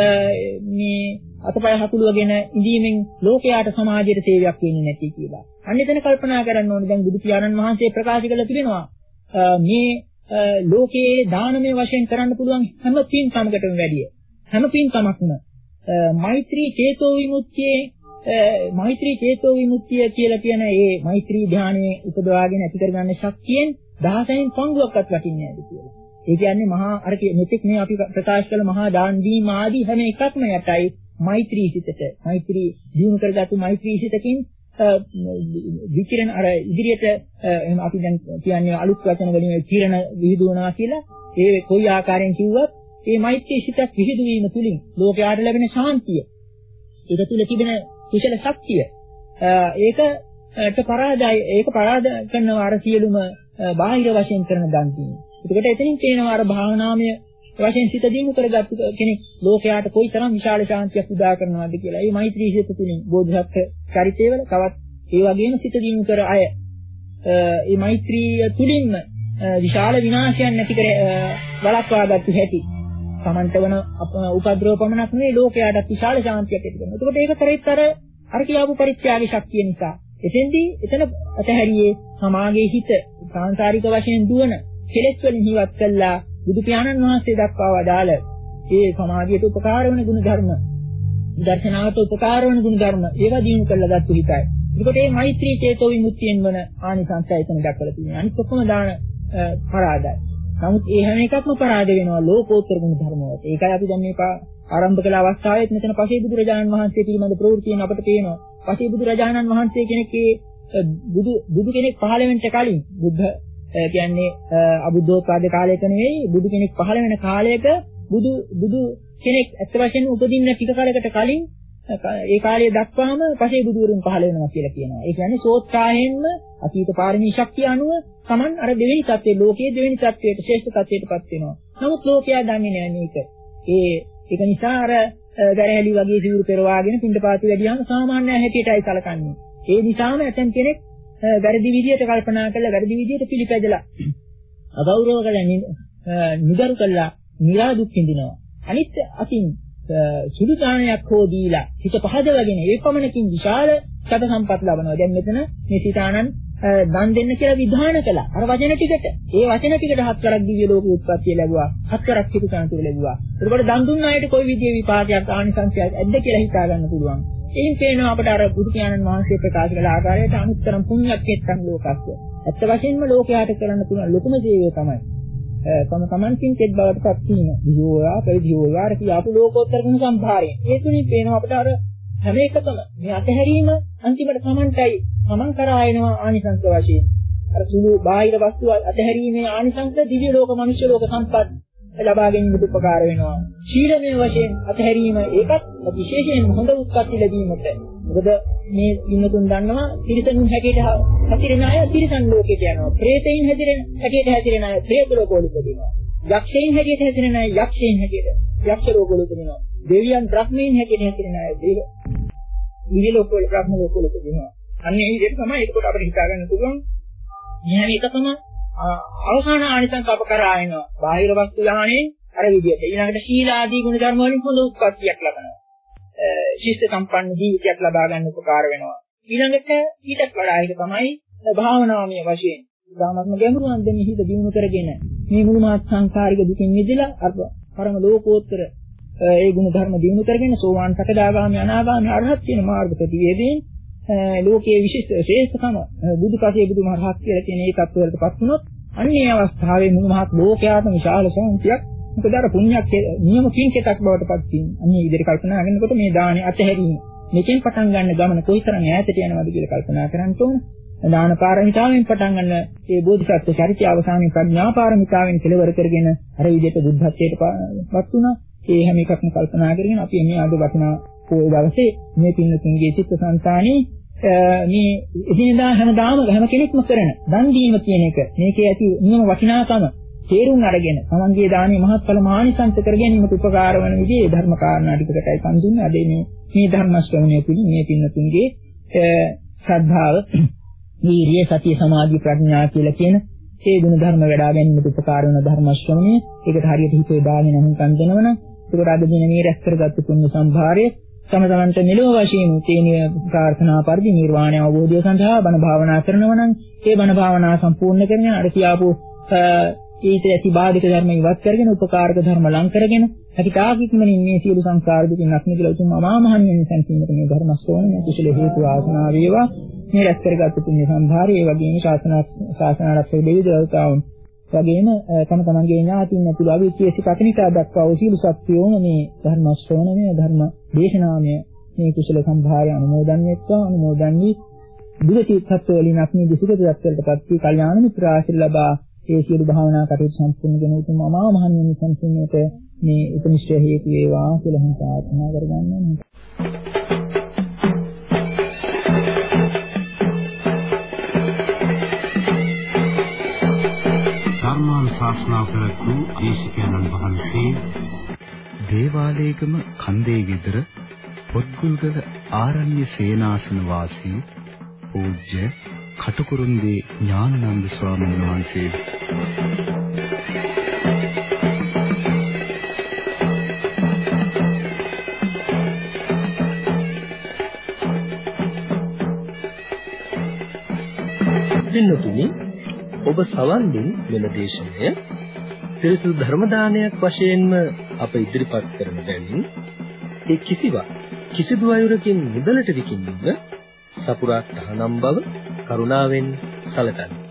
මේ අතපය හකුලුවගෙන ඉඳීමෙන් ලෝකයාට සමාජයට සේවයක් වෙන්නේ නැති කියලා. අන්න එතන කල්පනා කරන්න ඕනේ. දැන් බුදු පියාණන් වහන්සේ ප්‍රකාශ කළා තිබෙනවා මේ ලෝකයේ දානමය වශයෙන් කරන්න පුළුවන් හැම පින්කමකටම වැඩිය හැම පින්කමක්ම මෛත්‍රී චේතෝ විමුක්තියේ මෛත්‍රී චේතෝ විමුක්තිය කියලා කියන ඒ මෛත්‍රී ධානයේ උපදවාගෙන ඇති කරගන්න ශක්තියෙන් දහසෙන් පංගුවක්වත් වටින්නේ නැහැ කියලා. ඒ කියන්නේ මහා අර මෙතෙක් මේ අපි ප්‍රකාශ කළ මහා දාන දීම ආදී හැම එකක්ම යටයි මෛත්‍රී සිතට. මෛත්‍රී දිනු කරගත්තු මෛත්‍රී සිතකින් විකිරණ අර ඉදිරියට අපි දැන් කියන්නේ අලුත් වචන වලින් කිරණ විහිදුවනවා කියලා. ඒ කොයි ආකාරයෙන් කිව්වත් මේ මෛත්‍රී සිතක් විහිදු වීම තුලින් ලෝකයට ලැබෙන ශාන්තිය, ඒක තුල තිබෙන කුසල ශක්තිය, ඒකට පරාදයි ඒක පරාද කරනවා අර සියලුම බාහිර වශයෙන් කරන දන් දීම. ඒකට එතනින් තේනවා අර භාවනාමය වශයෙන් සිත දිනු කරගත්තු කෙනෙක් ලෝකයට කොයිතරම් විශාල ශාන්තියක් උදා කරනවද කියලා. මේ මෛත්‍රී සිත තුලින් බෝධිසත්ව චරිතයවල තවත් ඒ වගේම සිත දිනු කර අය මේ මෛත්‍රී තුලින්ම විශාල විනාශයන් නැති කර වළක්වා ගන්න හැටි. සමන්ත වන උපද්‍රව පමණක් නෙවෙයි ලෝකයට විශාල ශාන්තියක් ඇති කරනවා. එතකොට ඒක කරේත් අර අර කියාපු පරිත්‍යාගී ශක්තිය නිසා. එතෙන්දී එතන අතහැරියේ සමාගයේ හිත සාංශාරික වශයෙන් දුවන කෙලෙස් වලින් හිවත් කළා බුදු පියාණන් වහන්සේ දක්වා වදාළ ඒ සමාජයට උපකාර වන ගුණ ධර්ම, දර්ශනාවට උපකාර වන ගුණ ධර්ම ඒවා දිනු කළා ගත්තු හිතයි. එතකොට මේ මෛත්‍රී චේතෝ විමුක්තියෙන් වන ආනිසංසය එතන දක්වලා තියෙනවා. අනිත් ඔක්කොම දාන පරාදයි. නමුත් ඒ හැම එකක්ම පරාද වෙනවා ලෝකෝත්තර ගුණ ධර්ම වලට. ඒකයි අපි දැන් මේක ආරම්භ කළ අවස්ථාවේත් මෙතන පසේ බුදුරජාණන් වහන්සේ පිළිබඳ ප්‍රවෘත්තියෙන් අපට පේනවා. පසේ බුදුරජාණන් වහන්සේ කෙනෙක් ඒ බුදු බුදු කෙනෙක් පහළ වෙන්න කලින් බුද්ධ කියන්නේ අබුද්ධෝත්පාද කාලයක නෙවෙයි බුදු කෙනෙක් පහළ වෙන කාලයක බුදු බුදු කෙනෙක් ඇත්ත වශයෙන්ම උපදින්න ටික කාලයකට කලින් ඒ කාලය දක්වාම පසේ බුදුවරුන් පහළ වෙනවා කියලා කියනවා. ඒ කියන්නේ සෝත්සාහයෙන්ම අතීත පාරමී ශක්තිය අනුව Taman අර දෙවෙනි තත්ත්වයේ ලෝකයේ දෙවෙනි තත්ත්වයට ශ්‍රේෂ්ඨ තත්ත්වයටපත් වෙනවා. නමුත් ලෝකයා දන්නේ නැහැ මේක. ඒ ඒක නිසා අර ගැරහැලි වගේ සිවුරු පෙරවාගෙන පින්ඩපාති වැඩියම සාමාන්‍ය හැටියටයි සැලකන්නේ. ඒ නිසාම ඇතන් කෙනෙක් වැරදි විදියට කල්පනා කරලා වැරදි විදියට පිළිපැදලා අගෞරව කළා නිදරු කළා නිරා දුක් විඳිනවා. අනිත් අතින් සුදු දානයක් හෝ දීලා හිත පහදවගෙන ඒ පමණකින් විශාල සැප සම්පත් ලබනවා. දැන් මෙතන මේ සිතානන් දන් දෙන්න කියලා විධාන කළා. අර වචන ටිකට. ඒ වචන ටිකට හත්කරක් දිව්‍ය ලෝක උත්පත්තිය ලැබුවා. හත්කරක් සිත සාන්තිය ලැබුවා. ඒකට දන් දුන්න අයට කොයි විදිහේ විපාකයක් ආනිසංසයක් ඇද්ද කියලා හිතා ගන්න පුළුවන්. එයින් පේනවා අපට අර බුදු පියාණන් වහන්සේ ප්‍රකාශ කළ ආකාරයට අනුත්තරම් පුණ්‍යක්කෙත්තන් ලෝකස්ස. ඇත්ත වශයෙන්ම ලෝකයට කරන්න පුළුවන් ලොකුම දේය තමයි. තම තමන්කින් කෙත් බවට පත් වීම. දියෝයා, පරිදියෝයා කියාපු ලෝකෝත්තර ගුණ සම්භාරයෙන්. ඒ තුنين පේනවා අපට අර හැම එකකම මේ අතහැරීම අන්තිමට තමන්ටයි තමන් කරා එනවා ආනිසංස වශයෙන්. අර සුළු බාහිර වස්තු අතහැරීමේ ආනිසංස දිව්‍ය ලෝක, මනුෂ්‍ය ලෝක සම්පත් ලබා ගැනීමට උපකාර වෙනවා. ශීලමය වශයෙන් අතහැරීම ඒකත් විශේෂයෙන් හොඳ උත්පත්ති ලැබීමට. මොකද මේ ඉන්නතුන් දන්නවා තිරිසනුන් හැටියට හැතිරෙන අය තිරිසන් ලෝකයට යනවා. ප්‍රේතයින් හැටියට හැටියට හැතිරෙන අය ප්‍රේත ලෝකවල උපදිනවා. යක්ෂයින් හැටියට හැතිරෙන අය යක්ෂයින් හැටියට යක්ෂ ලෝකවල උපදිනවා. දෙවියන් බ්‍රහ්මීන් හැටියට හැතිරෙන අය දේව දිව්‍ය ලෝකවල බ්‍රහ්ම ලෝකවල උපදිනවා. අන්න ඒ විදිහට තමයි ඒකට අපිට හිතා ගන්න පුළුවන්. මේ එකකම අවසාන ආනිසංස අප කරා එනවා. බාහිර වස්තු දාහනේ අර විදිහට. ඊළඟට ශීලාදී ගුණ ධර්ම වලින් හොඳ උත්පත්තියක් ලබනවා. ශිෂ්ට සම්පන්න ජීවිතයක් ලබා ගන්න උපකාර වෙනවා. ඊළඟට ඊටත් වඩා එක තමයි භාවනාමය වශයෙන්. ධාමත්ම ගැඹුරු අන්දමේ හිත දියුණු කරගෙන මේ මුළු මාත් සංකාරික දුකින් මිදලා අර පරම ලෝකෝත්තර ඒ ගුණ ධර්ම දියුණු කරගෙන සෝවාන් සකදාගාමි අනාගාමි අරහත් කියන මාර්ග ප්‍රතිවේදයෙන් ලෝකයේ විශිෂ්ට ශ්‍රේෂ්ඨතම බුදුපසේ බුදුමහරහත් කියලා කියන ඒ තත්ත්වවලටපත් වුණොත් අන්නේ අවස්ථාවේ මුළු මහත් ලෝකයාටම විශාල ශාන්තියක් මොකද අර පුණ්‍යක් නියම කිංකෙතක් බවට පත් වීම. අන්නේ විදිහට කල්පනා කරනකොට මේ දානේ අතහැරීම මේකෙන් පටන් ගන්න ගමන කොයිතරම් ඈතට යනවද කියලා කල්පනා කරන්න ඕන. දාන පාරමිතාවෙන් පටන් ගන්න ඒ බෝධිසත්ව චරිතය අවසානයේ ප්‍රඥා පාරමිතාවෙන් කෙලවර කරගෙන අර විදිහට බුද්ධත්වයට පත් වුණා. ඒ හැම එකක්ම කල්පනා කරගෙන අපි මේ අද වටිනා පොය දවසේ මේ පින්නතුන්ගේ චිත්තසංතානයේ මේ එදිනදා හැමදාම හැම කෙනෙක්ම කරන දන් දීම කියන එක මේකේ ඇති නියම වටිනාකම තේරුම් අරගෙන තමන්ගේ දානීය මහත්ඵල මානිසංස කර ගැනීමට උපකාර වන විදිහේ ධර්ම කාරණා ටිකකටයි පන් දුන්නේ. අද මේ මේ ධර්ම ශ්‍රවණය තුළින් මේ පින්නතුන්ගේ ශ්‍රද්ධාව, වීරිය, සතිය, සමාධි, ප්‍රඥා කියලා කියන ඒ ගුණ ධර්ම වඩා ගැනීමට උපකාර වන ධර්ම ශ්‍රවණය. ඒකට හරියට හිතේ දාගෙන නම් කන් දෙනවනම් ඒකට අද දින මේ රැස් කරගත්තු පුණ්‍ය සම්භාරය තම තමන්ට මෙලොව වශයෙන් තේන ප්‍රාර්ථනා පරිදි නිර්වාණය අවබෝධය සඳහා බණ භාවනා කරනවා නම් ඒ බණ භාවනා සම්පූර්ණ කරගෙන අර කියාපු ඊට ඇති බාධක ධර්ම ඉවත් කරගෙන උපකාරක ධර්ම ලං කරගෙන අකිතාකිකමනින් මේ සියලු සංසාර දුකින් අත්මිදලා උතුම් අමා මහ නිවන සම්පූර්ණ මේ ධර්ම ශ්‍රවණය මේ කුසල හේතු ආසනා වේවා. මේ රැස් කරගත්තු පුණ්‍ය සම්භාරය ඒ වගේම ශාසන ශාසන ආරක්ෂක දෙවි දේවතාවුන් වගේම තම තමන්ගේ ඥාතින් ඇතුළු අවිචේසි පතනිකා දක්වා වූ සියලු සත්‍යෝම මේ ධර්ම ශ්‍රවණය ධර්ම දේශනාමය මේ කුසල සම්භාරය අනුමෝදන් වෙත්වා. අනුමෝදන් වී දුගති සත්ත්ව වලින් අපි දුසිත දත්තලටපත් වී කල්යාණ මිත්‍ර ආශිර්වාද ලබා ඒ සියලු භාවනා කටයුතු සම්පූර්ණ කරගෙන උතුම් අමා මහ නිවන සම්පූර්ණයට මේ උපනිෂ්ඨ හේතු වේවා කියලා හිත ආත්මා කරගන්නවා.
ශාස්ත්‍රා ප්‍රතු දේශිකානන් වහන්සේ දේවාලයේගම කන්දේ ගෙදර පොත්ගුල්ගල ආරණ්‍ය සේනාසන වාසී පූජ්‍ය කටුකුරුන්දී ඥානানন্দ ස්වාමීන් වහන්සේ
පින්නතුනි ඔබ සවන් දෙන මෙල දේශනය පිරිසුදු ධර්ම දානයක් වශයෙන්ම අප ඉදිරිපත් කරන බැවින් ඒ කිසිවක් කිසිදු අයුරකින් නිදලට විකින්නීම සපුරා තහනම් බව කරුණාවෙන් සැලකන්න.